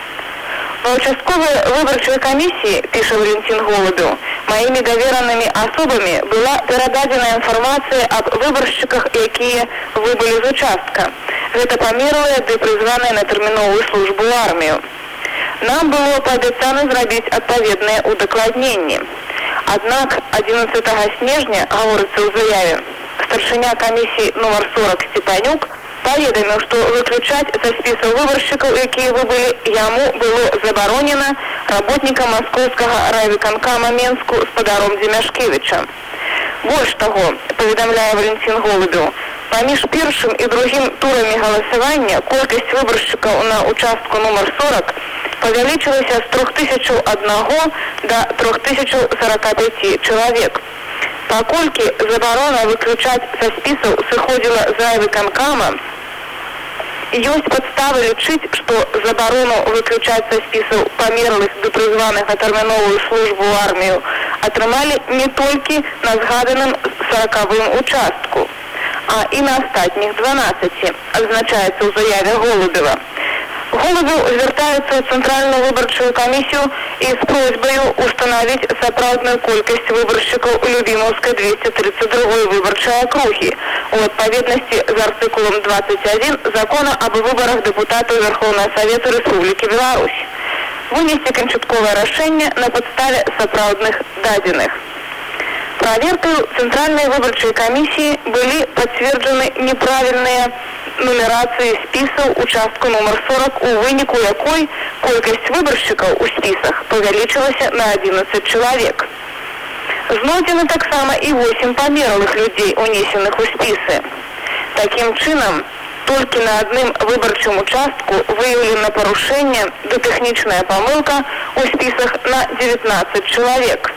Ва ўчастковай выбарчай камісіі, піша Валентин Голубеў, маімі даверанымі асобамі была перададзена інфармацыя аб выбаршчыках, якія выбылі з участка. Гэта памерлыя ды прызваныя на тэрміновую службу ў армію. Нам было паабяцана зрабіць адпаведныя удакладненні. Аднак 11 снежня, гаворыцца ў заяве, старшыня камісіі нумар 40 Степанюк паведаміў, што выключаць са спісаў выбаршчыкаў, якія выбылі, яму было забаронена работнікам маскоўскага райвыканкама Менску спадаром Дземяшкевіча. Больш таго, паведамляе Валентин Голубеў, паміж першым і другім турамі галасавання колькасць выбаршчыкаў на участку нумар 40 павялічылася з 3001 до 3045 чалавек. Паколькі забарона выключаць са спісаў сыходзіла з райвыканкама, ёсць падставы лічыць, што забарону выключаць са спісаў памерлых ды прызваных на тэрміновую службу ў армію атрымалі не толькі на згаданым 40-м участку, а і на астатніх 12, адзначаецца ў заяве Голубева. Голубеў звяртаецца ў Цэнтральную выбарчую камісію і з просьбаю устанавіць сапраўдную колькасць выбаршчыкаў у Любімаўскай 232-й выбарчай акругі у адпаведнасці з артыкулам 21 Закона аб выбарах дэпутатаў Верховнага Савета Рэспублікі Беларусь. Вынесці канчатковае рашэнне на падставе сапраўдных дадзеных. Праверкаю Цэнтральнай выбарчай камісіі былі пацверджаны неправільныя нумерацыі спісаў участку нумар 40, у выніку якой колькасць выбаршчыкаў у спісах павялічылася на 11 чалавек. Знойдзены таксама і 8 памерлых людзей, унесеных у спісы. Такім чынам, толькі на адным выбарчым участку выяўлена парушэнне ды тэхнічная памылка у спісах на 19 чалавек.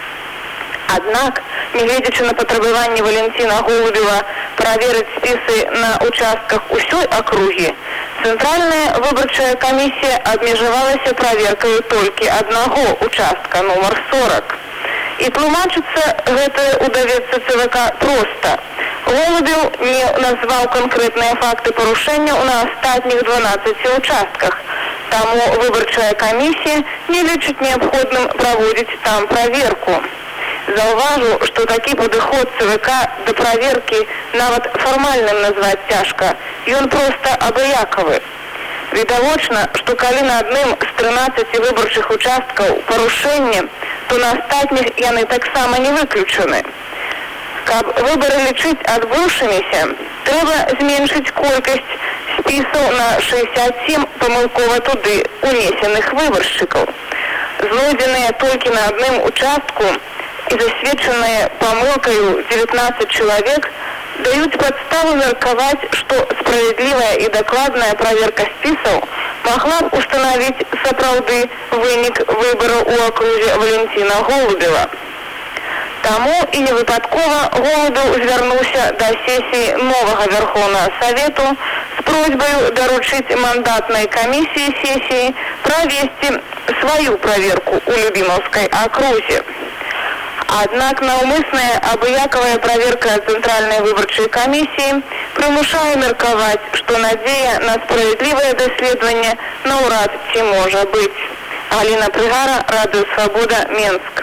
Аднак, нягледзячы на патрабаванні Валентина Голубева праверыць спісы на участках усёй акругі, Цэнтральная выбарчая камісія абмежавалася праверкаю толькі аднаго участка нумар 40. І тлумачыцца гэтае ў даведцы ЦВК проста. Голубеў не назваў канкрэтныя факты парушэнняў на астатніх 12 участках, таму выбарчая камісія не лічыць неабходным праводзіць там праверку. Заўважу, што такі падыход ЦВК да праверкі нават фармальным назваць цяжка, ён проста абыякавы. Відавочна, што калі на адным з 13 выбарчых участкаў парушэнне, то на астатніх яны таксама не выключаны. Каб выбары лічыць адбыўшыміся, трэба зменшыць колькасць спісаў на 67 памылкова туды унесеных выбаршчыкаў. Знойдзеныя толькі на адным участку і засведчаныя памылкаю 19 чалавек даюць падставу меркаваць, што справядлівая і дакладная праверка спісаў магла б устанавіць сапраўды вынік выбараў у акрузе Валентина Голубева. Таму і невыпадкова Голубеў звярнуўся да сесіі новага Верховнага Савету з просьбой доручить мандатной комиссии сессии провести свою проверку у Любимовской округе. Однак наўмысная абыякавая проверка Центральной выборчей комиссии прымушае меркаваць, што надзея на справедливое даследаванне наўрад ці можа быць. Галина Прыгара, Радыё Свабода, Менск.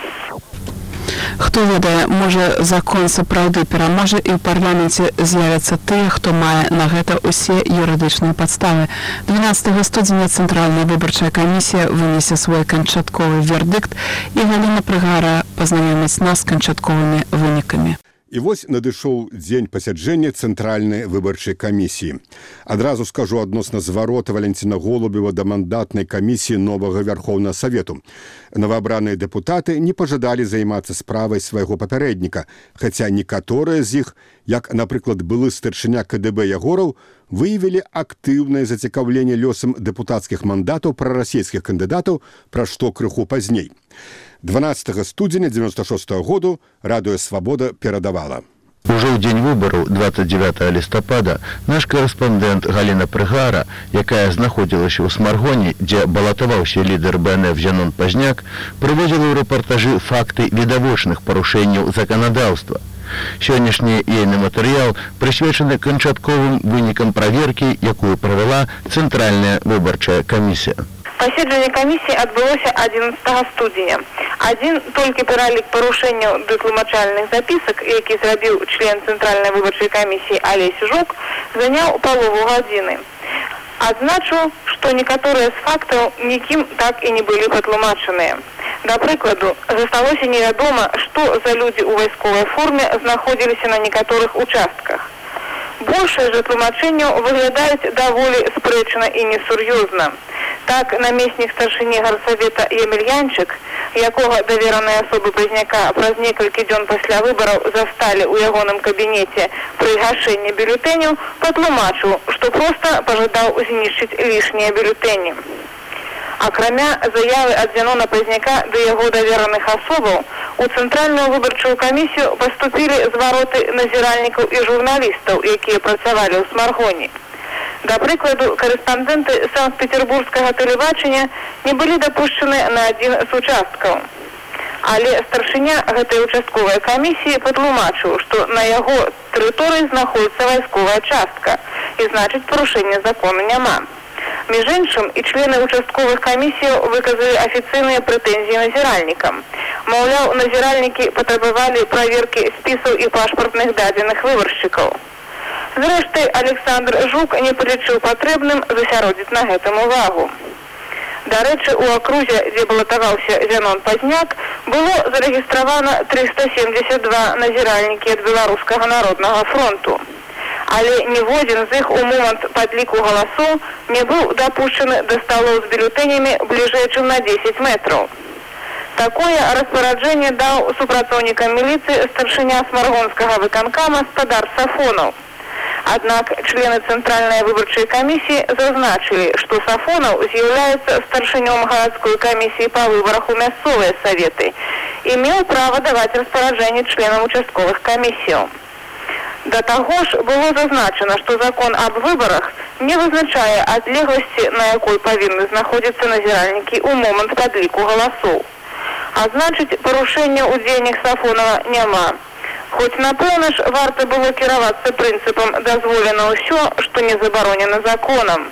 Хто ведае, можа, закон сапраўды пераможа і ў парламенце з'явяцца тыя, хто мае на гэта ўсе юрыдычныя падставы. 12 студзеня Цэнтральная выбарчая камісія вынесе свой канчатковы вердыкт, і Галина Прыгара пазнаёміць нас з канчатковымі вынікамі. І вось надышоў дзень пасяджэння Цэнтральнай выбарчай камісіі. Адразу скажу адносна зварота Валентина Голубева да мандатнай камісіі новага Вярхоўнага Савету. Новаабраныя дэпутаты не пажадалі займацца справай свайго папярэдніка, хаця некаторыя з іх, як, напрыклад, былы старшыня КДБ Ягораў, выявілі актыўнае зацікаўленне лёсам дэпутацкіх мандатаў прарасійскіх кандыдатаў, пра што крыху пазней. 12 студзеня 96 году Радыё Свабода перадавала. Ужо ў дзень выбараў 29 лістапада наш корэспандэнт Галина Прыгара, якая знаходзілася ў Смаргоне, дзе балатаваўся лідар БНФ Зянон Пазняк, прыводзіла ў рэпартажы факты відавочных парушэнняў заканадаўства. Сённяшні ейны матэрыял прысвечаны канчатковым вынікам праверкі, якую правяла Цэнтральная выбарчая камісія. Паседжанне камісіі адбылося 11 студзеня. Адзін толькі пералік парушэнняў тлумачальных запісак, які зрабіў член Цэнтральнай выбарчай камісіі Алесь Жук, заняў палову гадзіны. Адзначу, што некаторыя з фактаў нікім так і не былі патлумачаныя. Да прыкладу, засталося невядома, што за людзі ў вайсковай форме знаходзіліся на некаторых участках. Большае ж тлумачэнняў выглядаюць даволі спрэчна і несур'ёзна. Так, намеснік старшыні гарсавета Емельянчык, якога давераныя асобы Пазняка праз некалькі дзён пасля выбараў засталі ў ягоным кабінеце пры гашэнні бюлетэняў, патлумачыў, што проста пажадаў знішчыць лішнія бюлетэні. Акрамя заявы ад Зянона Пазняка да яго давераных асобаў, у Цэнтральную выбарчую камісію паступілі звароты назіральнікаў і журналістаў, якія працавалі ў Смаргоне. Да прыкладу, корэспандэнты Санкт-Петербургскага тэлебачання не былі дапушчаны на адзін з участкаў. Але старшыня гэтай участковай камісіі патлумачыў, што на яго тэрыторыі знаходіцца вайсковая частка, і значыць парушэння закону няма. Між іншым, і члены участковых камісіяў выказалі афіцыйныя прэтэнзіі назіральнікам. Маўляў, назіральнікі патрабавалі праверкі спісаў і пашпартных дадзеных выбаршчыкаў. Зрэшты, Александр Жук не палічыў патрэбным засяродзіць на гэтым увагу. Дарэчы, у акрузе, дзе балатаваўся Зянон Пазняк, было зарэгістравана 372 назіральнікі ад Беларускага народнага фронту. Але ніводзін з іх у момант падліку галасоў не быў дапушчаны да сталоў з бюлетэнямі бліжэй, чым на 10 метраў. Такое распараджэнне даў супрацоўнікам міліцыі старшыня Смаргонскага выканкама спадар Сафонаў. Аднак члены Цэнтральнай выбарчай камісіі зазначылі, што Сафонаў з'яўляецца старшынём гарадской камісіі па выбарах у мясцовыя саветы і меў права даваць распараджэнне членам участковых камісіяў. Да таго ж было зазначана, што закон аб выбарах не вызначае адлегласці, на якой павінны знаходзіцца назіральнікі ў момант падліку галасоў. А значыць, парушэння ў дзеяннях Сафонава няма. Хоць, напэўна ж, варта было кіравацца прынцыпам «дазволена ўсё, што не забаронена законам».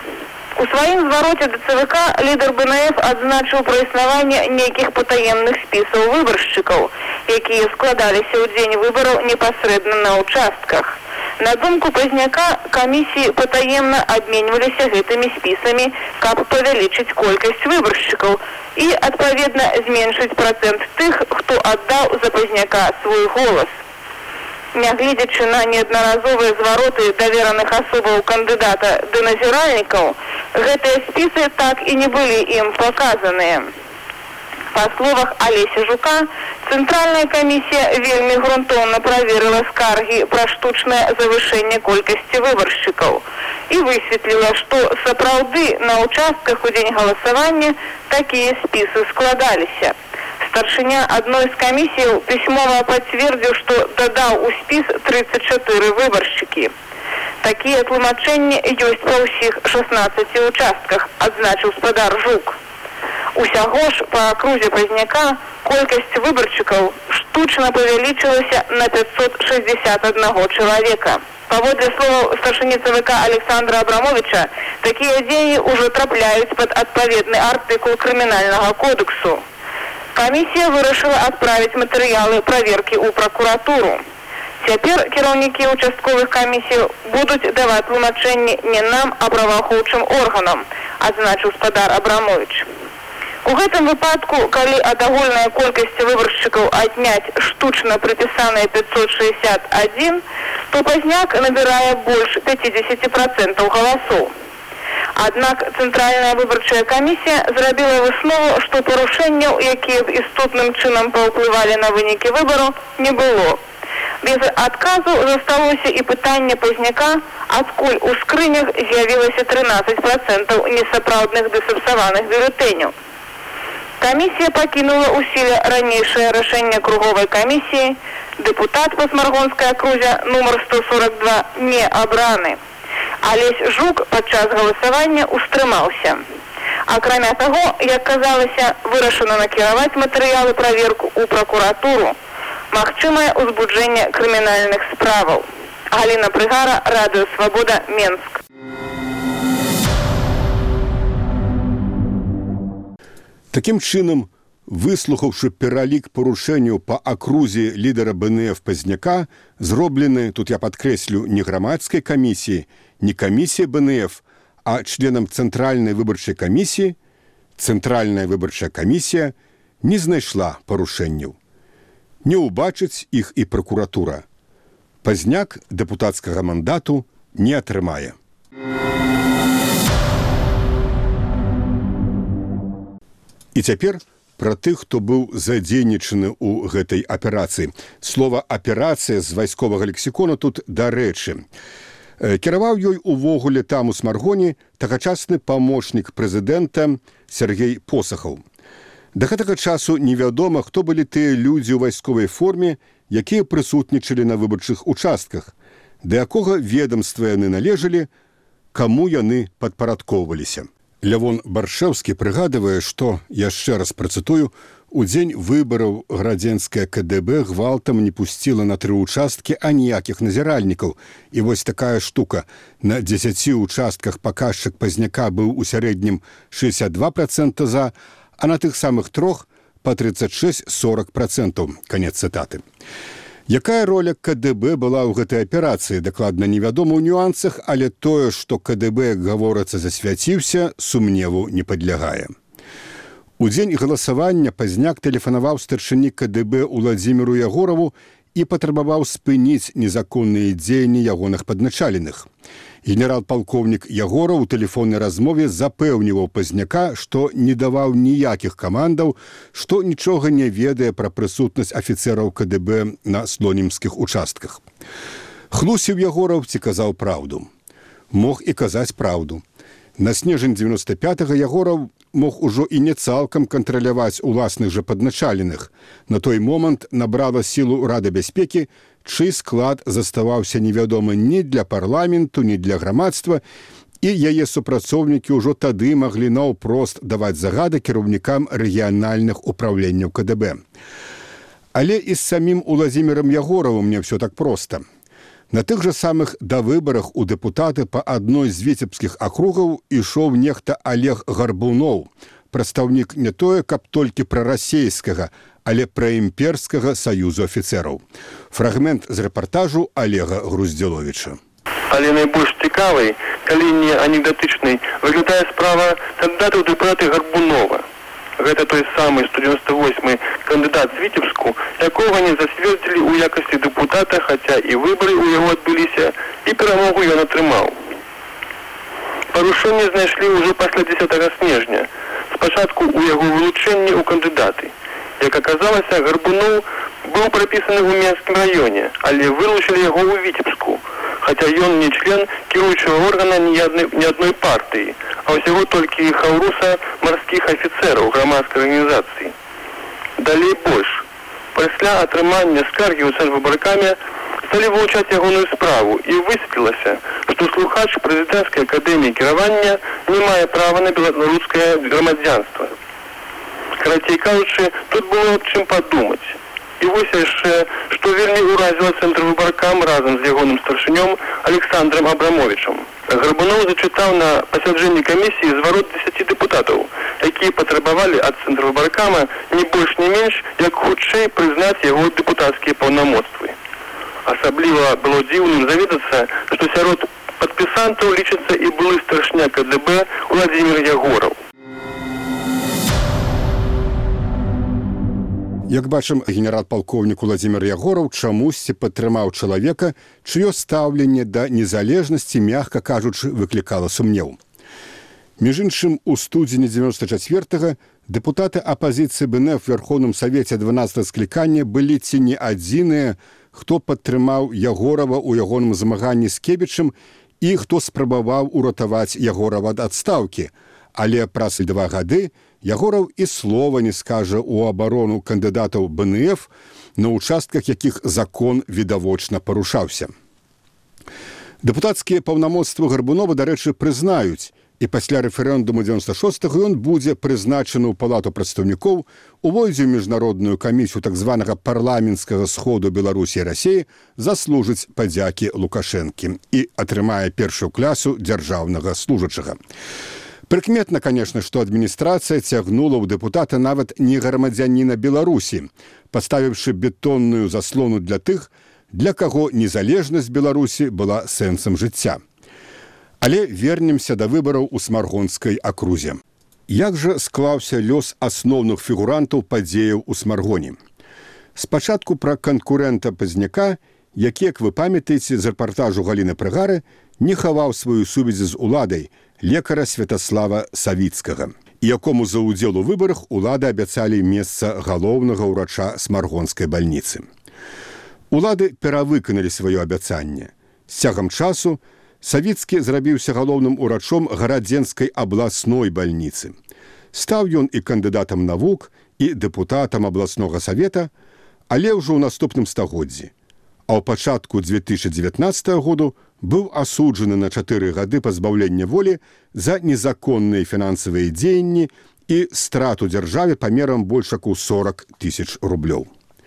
У сваім звароце да ЦВК лідар БНФ адзначыў пра існаванне нейкіх патаемных спісаў выбаршчыкаў, якія складаліся ў дзень выбараў непасрэдна на участках. На думку Пазняка, камісіі патаемна абменьваліся гэтымі спісамі, каб павялічыць колькасць выбаршчыкаў і, адпаведна, зменшыць працэнт тых, хто аддаў за Пазняка свой голас. Нягледзячы на неаднаразовыя звароты давераных асобаў кандыдата да назіральнікаў, гэтыя спісы так і не былі ім паказаныя. Па словах Алеся Жука, Цэнтральная камісія вельмі грунтоўна праверыла скаргі пра штучнае завышэнне колькасці выбаршчыкаў і высветліла, што сапраўды на участках у дзень галасавання такія спісы складаліся. Старшыня адной з камісіяў пісьмова пацвердзіў, што дадаў у спіс 34 выбаршчыкі. Такія тлумачэнні ёсць па ўсіх 16 участках, адзначыў спадар Жук. Усяго ж па акрузе Пазняка колькасць выбаршчыкаў штучна павялічылася на 561 чалавека. Паводле словаў старшыні ЦВК Александра Абрамовича, такія дзеі ўжо трапляюць пад адпаведны артыкул крымінальнага кодексу. Камісія вырашыла адправіць матэрыялы праверкі ў пракуратуру. Цяпер кіраўнікі участковых камісій будуць даваць тлумачэнні не нам, а праваахоўчым органам, адзначыў спадар Абрамович. У гэтым выпадку, калі ад агульнай колькасці выбаршчыкаў адняць штучна прыпісаныя 561, то Пазняк набірае больш 50% галасоў. Аднак Цэнтральная выбарчая камісія зрабіла выснову, што парушэнняў, якія б істотным чынам паўплывалі на вынікі выбару, не было. Без адказу засталося і пытанне Пазняка, адкуль у скрынях з'явілася 13% несапраўдных дасапсаваных бюлетэняў. Камісія пакінула ў сіле ранейшае рашэнне круговай камісіі, дэпутат па Смаргонскай акрузе нумар 142 не абраны. Алесь Жук падчас галасавання устрымаўся. Акрамя таго, як казалася, вырашана накіраваць матэрыялы праверку ў пракуратуру. Магчымае ўзбуджэнне крымінальных справаў. Галіна Прыгара, Радыё Свабода, Менск. Такім чынам, выслухаўшы пералік парушэнняў па акрузе лідара БНФ Пазняка, зроблены, тут я падкрэслю, не грамадскай камісіі, не камісія БНФ, а членам Цэнтральнай выбарчай камісіі, Цэнтральная выбарчая камісія не знайшла парушэнняў. Не ўбачыць іх і пракуратура. Пазняк дэпутацкага мандату не атрымае. І цяпер пра тых, хто быў задзейнічаны ў гэтай аперацыі. Слова «аперацыя» з вайсковага лексікона тут дарэчы. Кіраваў ёй увогуле там у Смаргоне тагачасны памочнік прэзідэнта Сергей Посахаў. Да гэтага часу невядома, хто былі тыя людзі ў вайсковай форме, якія прысутнічалі на выбарчых участках, да якога ведамства яны належалі, каму яны падпарадкоўваліся. Лявон Баршэўскі прыгадывае, што, яшчэ раз працытую, у дзень выбараў градзенская КДБ гвалтам не пусціла на 3 участкі аніякіх назіральнікаў. І вось такая штука. На 10 участках паказчык Пазняка быў у сярэднім 62% за, а на тых самых 3 па 36-40%. Канец цытаты. Якая роля КДБ была ў гэтай аперацыі, дакладна невядома ў нюансах, але тое, што КДБ, як гаворыцца, засвяціўся, сумневу не падлягае. У дзень галасавання Пазняк тэлефанаваў старшыні КДБ Уладзіміру Ягораву і патрабаваў спыніць незаконныя дзеянні ягоных падначаленых. Генерал-палкоўнік Ягораў у тэлефоннай размове запэўніваў Пазняка, што не даваў ніякіх камандаў, што нічога не ведае пра прысутнасць афіцэраў КДБ на слонімскіх участках. Хлусіў Ягораў ці казаў праўду? Мог і казаць праўду. На снежань 95-го Ягораў мог ужо і не цалкам кантраляваць уласных жа падначаленых. На той момант набрала сілу Рада бяспекі, чый склад заставаўся невядомы ні для парламенту, ні для грамадства, і яе супрацоўнікі ўжо тады маглі наўпрост даваць загады кіраўнікам рэгіянальных управленняў КДБ. Але і з самім Уладзімірам Ягоравым не ўсё так проста. На тых жа самых давыбарах у дэпутаты па адной з віцебскіх акругаў ішоў нехта Олег Гарбуноў, прадстаўнік не тое, каб толькі прарасейскага, але праімперскага саюзу афіцэраў. Фрагмент з рэпартажу Олега Груздзіловіча. Але найбольш цікавай, калі не анекдотычнай, выглядае справа кандыдата ў дэпутаты Гарбунова. Гэта той самы 198-й кандыдат з Віцебску, якога не засведчылі ў якасці дэпутата, хаця і выбары ў яго адбыліся, і перамогу ён атрымаў. Парушэнне знайшлі ўжо пасля 10 снежня. Спачатку ў яго вылучэнні ў кандыдаты. Як аказалася, Гарбуноў быў прапісаны ў Менскім раёне, але вылучылі яго ў Віцебску, хаця ён не член кіруючага органа ні адной партыі, а ўсяго толькі хаўруса марскіх афіцэраў грамадскай арганізацыі. Далей больш. Пасля атрымання скаргі ў Сальвыбаркаме сталі вывучаць ягоную справу, і высветлілася, што слухач прэзідэнцкай акадэміі кіравання не мае права на беларускае грамадзянства. Карацей кажучы, тут было аб чым падумаць. І вось яшчэ, што вельмі ўразіла цэнтр выбаркам разам з ягоным старшынём Александром Абрамовичам. Гарбуноў зачытаў на пасяджэнні камісіі зварот 10 дэпутатаў, якія патрабавалі ад цэнтра выбаркама не больш не менш, як хутчэй прызнаць яго дэпутацкія паўнамоцтвы. Асабліва было дзіўным заведацца, што сярод падпісантаў лічыцца і былы старшыня КДБ Владзімір Ягораў. Як бачым, генерал-палкоўнік Владзімір Ягораў чамусьці падтрымаў чалавека, чыё стаўленне да незалежнасці, мякка кажучы, выклікала сумнеў. Між іншым, у студзені 94-го дэпутаты апазіцыі БНФ в Верховным Савеце 12 склікання былі ці не адзіныя, хто падтрымаў Ягорава ў ягоным змаганні з Кебічам і хто спрабаваў уратаваць Ягорава ад адстаўкі. Але праз 2 гады Ягораў і слова не скажа ў абарону кандыдатаў БНФ, на участках якіх закон відавочна парушаўся. Дэпутацкія паўнамоцтвы Гарбунова, дарэчы, прызнаюць, і пасля рэферэндуму 96-го ён будзе прызначаны ў палату прадстаўнікоў, увойдзе ў міжнародную камісію так званага парламенцкага сходу Беларусі і Расіі, заслужыць падзякі Лукашэнкі і атрымае першую класу дзяржаўнага служачага. Прыкметна, конечно, што адміністрацыя цягнула ў дэпутата нават не грамадзяніна Беларусі, паставіўшы бетонную заслону для тых, для каго незалежнасць Беларусі была сэнсам жыцця. Але вернемся да выбараў у Смаргонскай акрузе. Як жа склаўся лёс асноўных фігурантаў падзеяў у Смаргоне? Спачатку пра канкурэнта Пазняка, які, як вы памятаеце з рэпартажу Галіны Прыгары, не хаваў сваю сувязь з уладай, лекара Святаслава Савіцкага, якому за ўдзел у выбарах улады абяцалі месца галоўнага ўрача Смаргонскай бальніцы. Улады перавыканалі сваё абяцанне. З цягам часу Савіцкі зрабіўся галоўным урачом Гарадзенскай абласной бальніцы. Стаў ён і кандыдатам навук, і дэпутатам абласнога савета, але ўжо ў наступным стагоддзі. А ў пачатку 2019 году быў асуджаны на 4 гады пазбаўлення волі за незаконныя фінансавыя дзеянні і страту дзяржаве памерам больш як у 40 000 рублёў.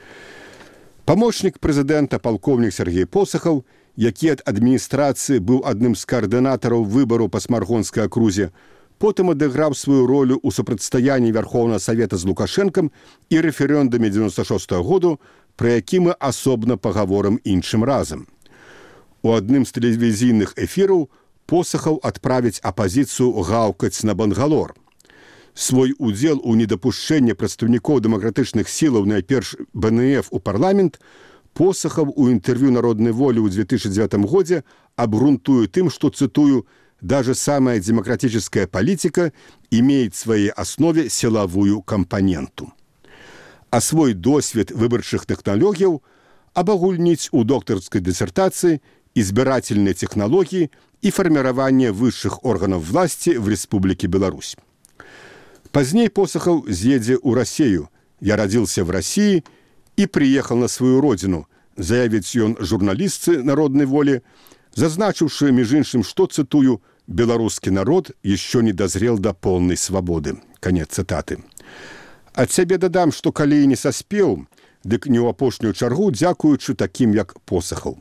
Памочнік прэзідэнта палкоўнік Сергей Посахаў, які ад адміністрацыі быў адным з каардынатараў выбару па Смаргонскай акрузе, потым адыграў сваю ролю ў супрацьстаянні Верховнага Савета з Лукашэнкам і рэферэндуме 96-го году, пра які мы асобна пагаворым іншым разам. У адным з тэлевізійных эфіраў Посахаў адправіць апазіцыю гаўкаць на Бангалор. Свой удзел у недапушчэнні прадстаўнікоў дэмакратычных сілаў, найперш БНФ у парламент, Посахаў у інтэрв'ю «Народнай волі» ў 2009 годзе абгрунтуе тым, што, цитую, «даже самая демократическая политика имеет в своей основе силовую компоненту». А свой досвед выбарчых тэхналогіяў абагульніць у доктарскай дысертацыі избирательные технологии и формирование высших органов власти в Республике Беларусь. Позднее Посахаў з'едзе ў Россию. «Я родился в России и приехал на свою родину», заявіць ён журналістцы «Народной воли», зазначыўшы, між іншым, што, цитую, «беларускі народ еще не дозрел до полной свободы». Конец цитаты. Ад сябе дадам, што калі і не саспеў, дык не ў апошнюю чаргу, дзякуючы такім, як Посахаў.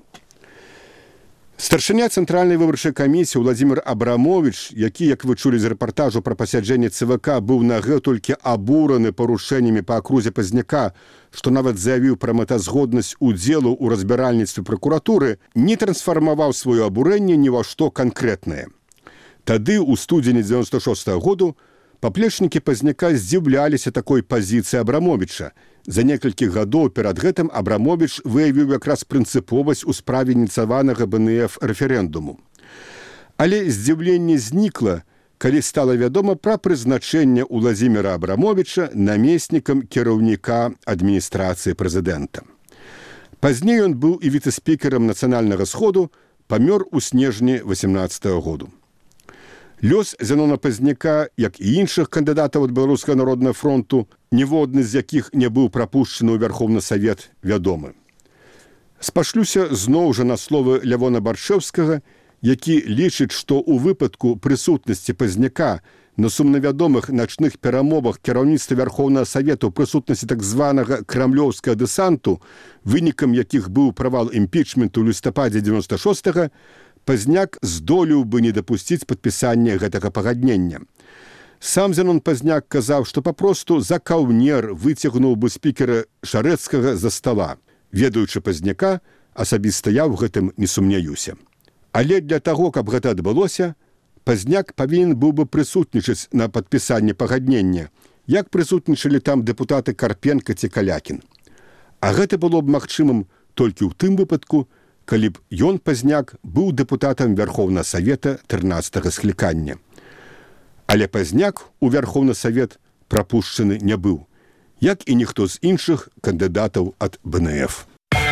Старшыня Цэнтральнай выбарчай камісіі Владзімір Абрамович, які, як вы чулі з рэпартажу пра пасяджэнне ЦВК, быў нагэтулькі абураны парушэннямі па акрузе Пазняка, што нават заявіў пра мэтазгоднасць удзелу ў разбіральніцтве пракуратуры, не трансфармаваў сваё абурэнне ні ва што канкрэтнае. Тады, у студзені 96-го году, паплечнікі Пазняка здзіўляліся такой пазіцыі Абрамовича. За некалькі гадоў перад гэтым Абрамович выявіў якраз прынцыповасць у справе ініцыяванага БНФ рэферэндуму. Але здзіўленне знікла, калі стала вядома пра прызначэнне Владзіміра Абрамовича намеснікам кіраўніка адміністрацыі прэзідэнта. Пазней ён быў і віцэ-спікерам Нацыянальнага сходу, памёр у снежні 18-го году. Лёс Зенона Пазняка, як і іншых кандыдатаў ад Беларускага народнага фронту, ніводны з якіх не быў прапушчаны ў Верховны Савет, вядомы. Спашлюся зноў жа на словы Лявона Баршэўскага, які лічыць, што ў выпадку прысутнасці Пазняка на сумнавядомых начных перамовах кіраўніцтва Вярхоўнага Савету ў прысутнасці так званага крамлёўскага дэсанту, вынікам якіх быў правал імпічменту ў лістападзе 96-га, Пазняк здолеў бы не дапусціць падпісання гэтага пагаднення. Сам Зянон Пазняк казаў, што папросту за каўнер выцягнуў бы спікера Шарэцкага за стала. Ведаючы Пазняка, асабіста я ў гэтым не сумняюся. Але для таго, каб гэта адбылося, Пазняк павінен быў бы прысутнічаць на падпісанні пагаднення, як прысутнічалі там дэпутаты Карпенка ці Калякін. А гэта было б магчымым толькі ў тым выпадку, калі б ён, Пазняк, быў дэпутатам Вярхоўнага Савета 13-га склікання. Але Пазняк у Вярхоўны Савет прапушчаны не быў, як і ніхто з іншых кандыдатаў ад БНФ.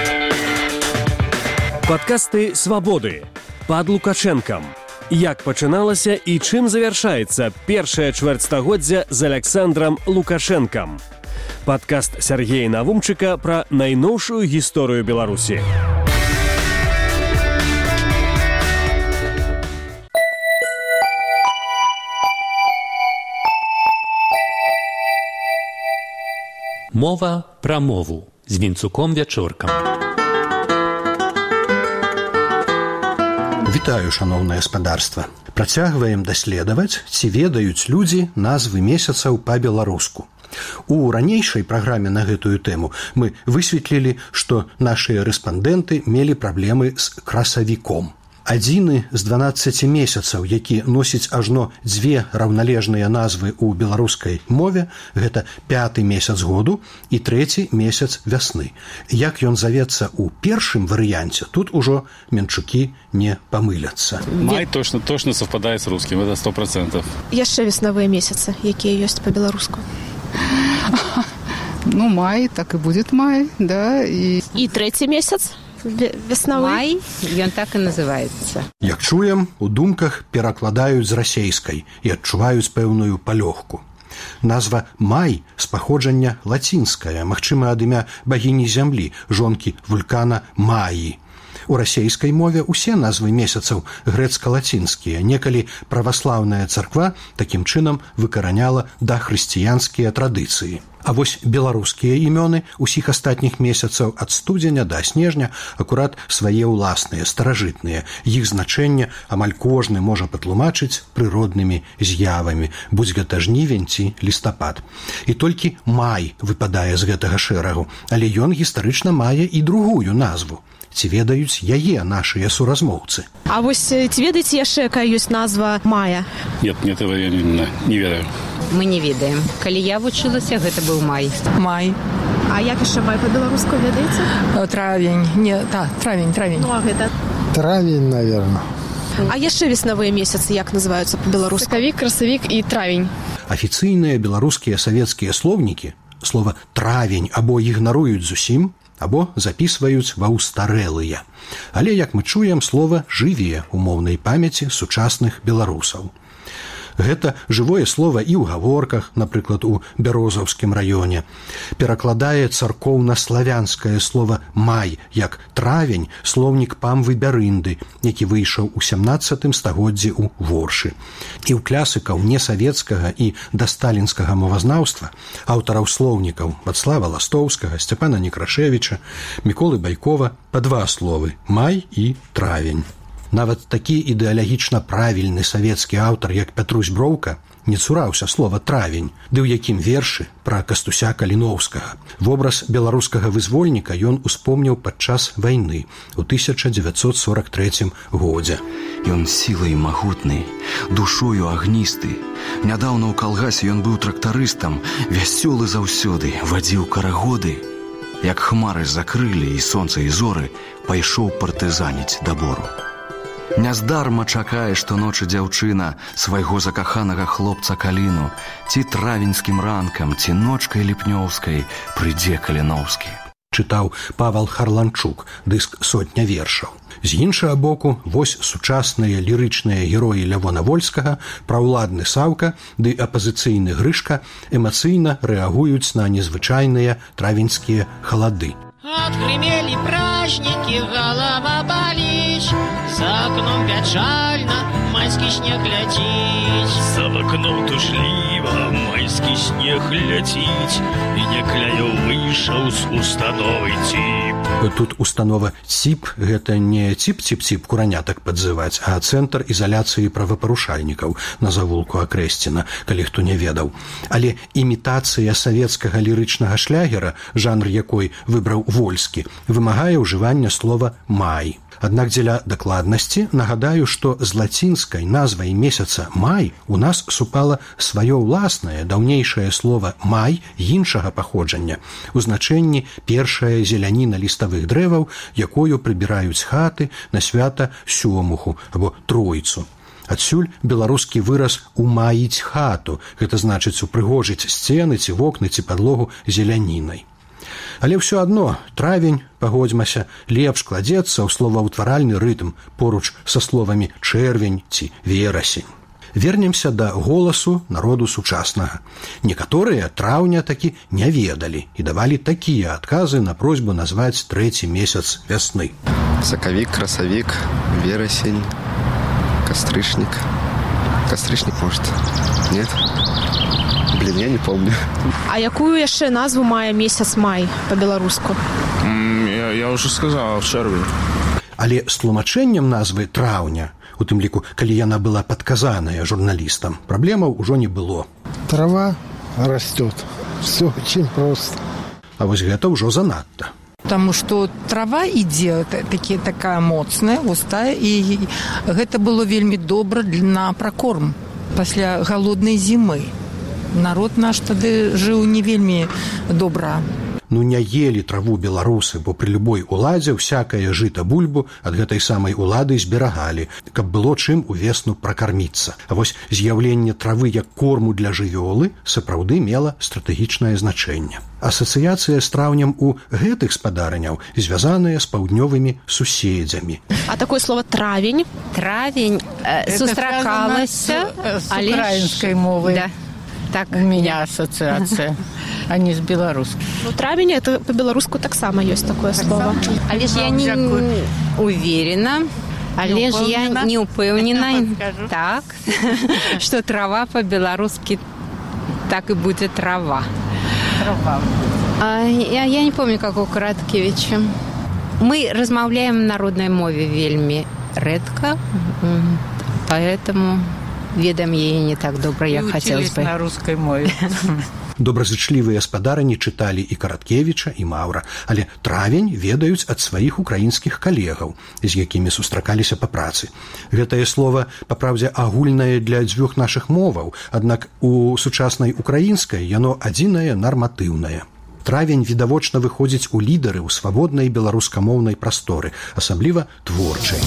Падкасты «Свабоды» пад Лукашэнкам. Як пачыналася і чым завяршаецца першае чвэрцьстагоддзя з Аляксандрам Лукашэнкам. Падкаст Сяргея Навумчыка пра найноўшую гісторыю Беларусі. Мова пра мову з Вінцуком Вячоркам. Вітаю, шаноўнае гаспадарства. Працягваем даследаваць, ці ведаюць людзі назвы месяцаў па-беларуску. У ранейшай праграме на гэтую тэму мы высветлілі, што нашыя рэспандэнты мелі праблемы з красавіком. Адзіны з 12 месяцаў, які носіць ажно дзве раўналежныя назвы ў беларускай мове, гэта 5-ы месяц году і 3-й месяц вясны. Як ён завецца ў першым варыянце, тут ужо менчукі не памыляцца. Май точно совпадае з рускім, это 100%. Яшчэ веснавыя месяцы, якія ёсць па-беларуску. Ну, май, так і будзе май, да. І 3-й месяц? Веснавы? Май, ён так і называецца. Як чуем, у думках перакладаюць з расейскай і адчуваюць пэўную палёгку. Назва «май» з паходжання лацінская, магчыма, ад імя багіні зямлі, жонкі вулкана Маі. У расейскай мове ўсе назвы месяцаў грэцка-лацінскія. Некалі праваслаўная царква такім чынам выкараняла дахрысціянскія традыцыі. А вось беларускія імёны ўсіх астатніх месяцаў ад студзеня да снежня акурат свае ўласныя, старажытныя. Іх значэнне амаль кожны можа патлумачыць прыроднымі з'явамі, будзь гэта жнівень ці лістапад. І толькі май выпадае з гэтага шэрагу, але ён гістарычна мае і другую назву. Ці ведаюць яе нашыя суразмоўцы? А вось ці ведаеце яшчэ, якая ёсць назва мая? Нет, этого я не ведаю. Мы не ведаем. Калі я вучылася, гэта быў май. Май. А як яшчэ май па-беларуску, ведаеце? Травень. Не, так, травень. Ну, а гэта? Травень, наверное. А яшчэ веснавыя месяцы як называюцца па-беларуску? Сакавік, красавік і травень. Афіцыйныя беларускія савецкія слоўнікі слова «травень» або ігнаруюць зусім, або запісваюць ва ўстарэлыя. Але, як мы чуем, слова жыве ў моўнай памяці сучасных беларусаў. Гэта жывое слова і ў гаворках, напрыклад, у Бярозаўскім раёне. Перакладае царкоўна-славянскае слова «май» як «травень» слоўнік Памвы Бярынды, які выйшаў у 17 стагоддзі ў Воршы. І ў класыкаў несавецкага і дасталінскага мовазнаўства, аўтараў слоўнікаў Вацлава Ластоўскага, Сцяпана Некрашевіча, Міколы Байкова па два словы «май» і «травень». Нават такі ідэалагічна правільны савецкі аўтар, як Пятрусь Броўка, не цураўся слова «травень», ды ў якім вершы пра Кастуся Каліноўскага. Вобраз беларускага вызвольніка ён успомніў падчас вайны ў 1943 годзе. Ён сілай магутны, душою агністы. Нядаўна ў калгасе ён быў трактарыстам, вясёлы заўсёды, вадзіў карагоды. Як хмары закрылі і сонца і зоры, пайшоў партызаніць да бору. Няздарма чакае, што ночы дзяўчына свайго закаханага хлопца Каліну, ці травеньскім ранкам, ці ночкай ліпнёўскай прыйдзе Каліноўскі. Чытаў Павал Харланчук, дыск «Сотня вершаў». З іншага боку, вось сучасныя лірычныя героі Лявона Вольскага, праўладны Саўка ды апазіцыйны Грышка эмацыйна рэагуюць на незвычайныя травеньскія халады. Отгремели праздники, голова болит, за окном печально, майский снег летит. За окном тужліва, майский снег летит, и некляю вышел с установой ТИП. Тут установа ТИП – гэта не ТИП-ТИП-ТИП куранятак падзываць, а Цэнтр ізаляцыі правапарушальнікаў на завулку Акрэсціна, калі хто не ведаў. Але імітацыя савецкага лірычнага шлягера, жанр якой выбраў Вольскі, вымагае ўжывання слова «май». Аднак дзеля дакладнасці нагадаю, што з лацінскай назвай месяца «май» у нас супала сваё ўласнае даўнейшае слова «май» іншага паходжання, у значэнні першая зеляніна ліставых дрэваў, якою прыбіраюць хаты на свята сёмуху або тройцу. Адсюль беларускі выраз «умаіць хату», гэта значыць упрыгожыць сцены ці вокны ці падлогу зелянінай. Але ўсё адно травень, пагодзьмася, лепш кладзецца ў словаўтваральны рытм поруч са словамі чэрвень ці верасень. Вернемся да голасу народу сучаснага. Некаторыя траўня такі не ведалі і давалі такія адказы на просьбу назваць трэці месяц вясны. Сакавік, красавік, верасень, кастрычнік. Кастрычнік, может? Нет? Блин, я не помню. А якую яшчэ назву мае месяц май па-беларуску? Я уже сказал, в чэрвень. Але з тлумачэннем назвы траўня, у тым ліку, калі яна была падказаная журналістам, праблемаў ужо не было. Трава растет. Все очень просто. А вось гэта ўжо занадта. Потому что трава ідзе такая моцная, густая, і гэта было вельмі добра на пракорм пасля галоднай зімы. Народ наш тады жыў не вельмі добра. Ну не елі траву беларусы, бо пры любой уладзе всякае жыта бульбу ад гэтай самай улады зберагалі, каб было чым увесну пракарміцца. А вось з'яўленне травы як корму для жывёлы сапраўды мела стратэгічнае значэнне. Асацыяцыя з траўнем у гэтых спадарняў звязаная з паўднёвымі суседзямі. А такое слово травень? Травень сустракалася з украінскай мовы. Да. Так, у меня ассоциация, а не с белорусской. Ну, травень, это по-белоруску так само есть такое слово. Але ж я не уверена, але ж я не упевнена, так, что трава по-белорусски так и будет трава. Я не помню, как у Краткевича. Мы размаўляем в народной мове вельми редко, поэтому... ведам яе не так добра, як хацелось бы. На рускай мове. Добразычлівыя спадарні чыталі і Караткевіча, і Маўра, але травень ведаюць ад сваіх украінскіх калегаў, з якімі сустракаліся па працы. Гэтае слова, па праўдзе, агульнае для дзвюх нашых моваў, аднак у сучаснай украінскай яно адзінае нарматыўнае. Травень відавочна выходзіць у лідары ў свабоднай беларускамоўнай прасторы, асабліва творчай.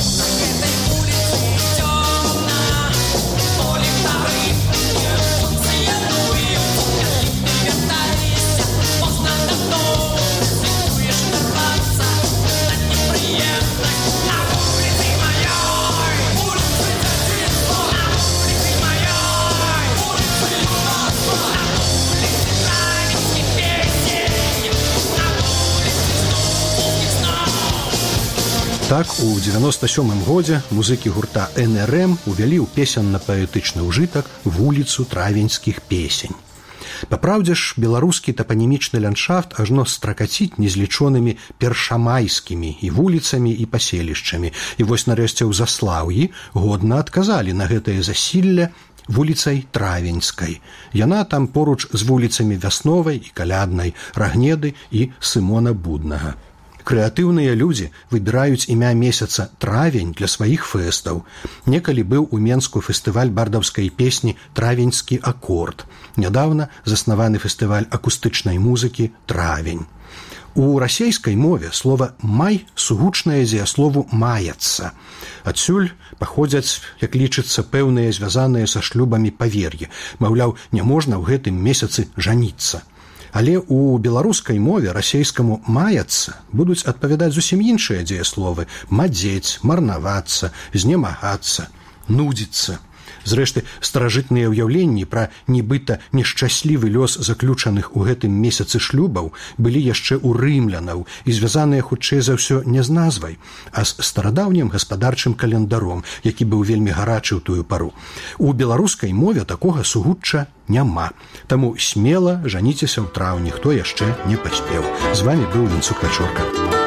Так, у 97-м годзе музыкі гурта НРМ увялі ў песенна-паэтычны ўжытак вуліцу травеньскіх песень. Папраўдзе ж, беларускі тапанімічны ландшафт ажно стракаціць незлічонымі першамайскімі і вуліцамі і паселішчамі. І вось нарэшце ў Заслаўі годна адказалі на гэтае засілле вуліцай Травеньскай. Яна там поруч з вуліцамі Вясновай і Каляднай, Рагнеды і Сымона Буднага. Крэатыўныя людзі выбіраюць імя месяца травень для сваіх фэстаў. Некалі быў у Менску фестываль бардаўскай песні «Травеньскі акорд». Нядаўна заснаваны фестываль акустычнай музыкі «Травень». У расейскай мове слова «май» сугучнае дзеяслову «маяцца». Адсюль паходзяць, як лічыцца, пэўныя звязаныя са шлюбамі павер'і. Маўляў, няможна ў гэтым месяцы жаніцца. Але ў беларускай мове расейскаму «маяцца» будуць адпавядаць зусім іншыя дзеясловы: мадзець, марнавацца, знемагацца, нудзіцца. Зрэшты, старажытныя ўяўленні пра нібыта нешчаслівы лёс заключаных у гэтым месяцы шлюбаў былі яшчэ ў рымлянаў і звязаныя хутчэй за ўсё не з назвай, а з старадаўнім гаспадарчым календаром, які быў вельмі гарачы ў тую пару. У беларускай мове такога сугучча няма. Таму смела жаніцеся ў траўні, хто яшчэ не паспеў. З вами быў Вінцук Вячорка.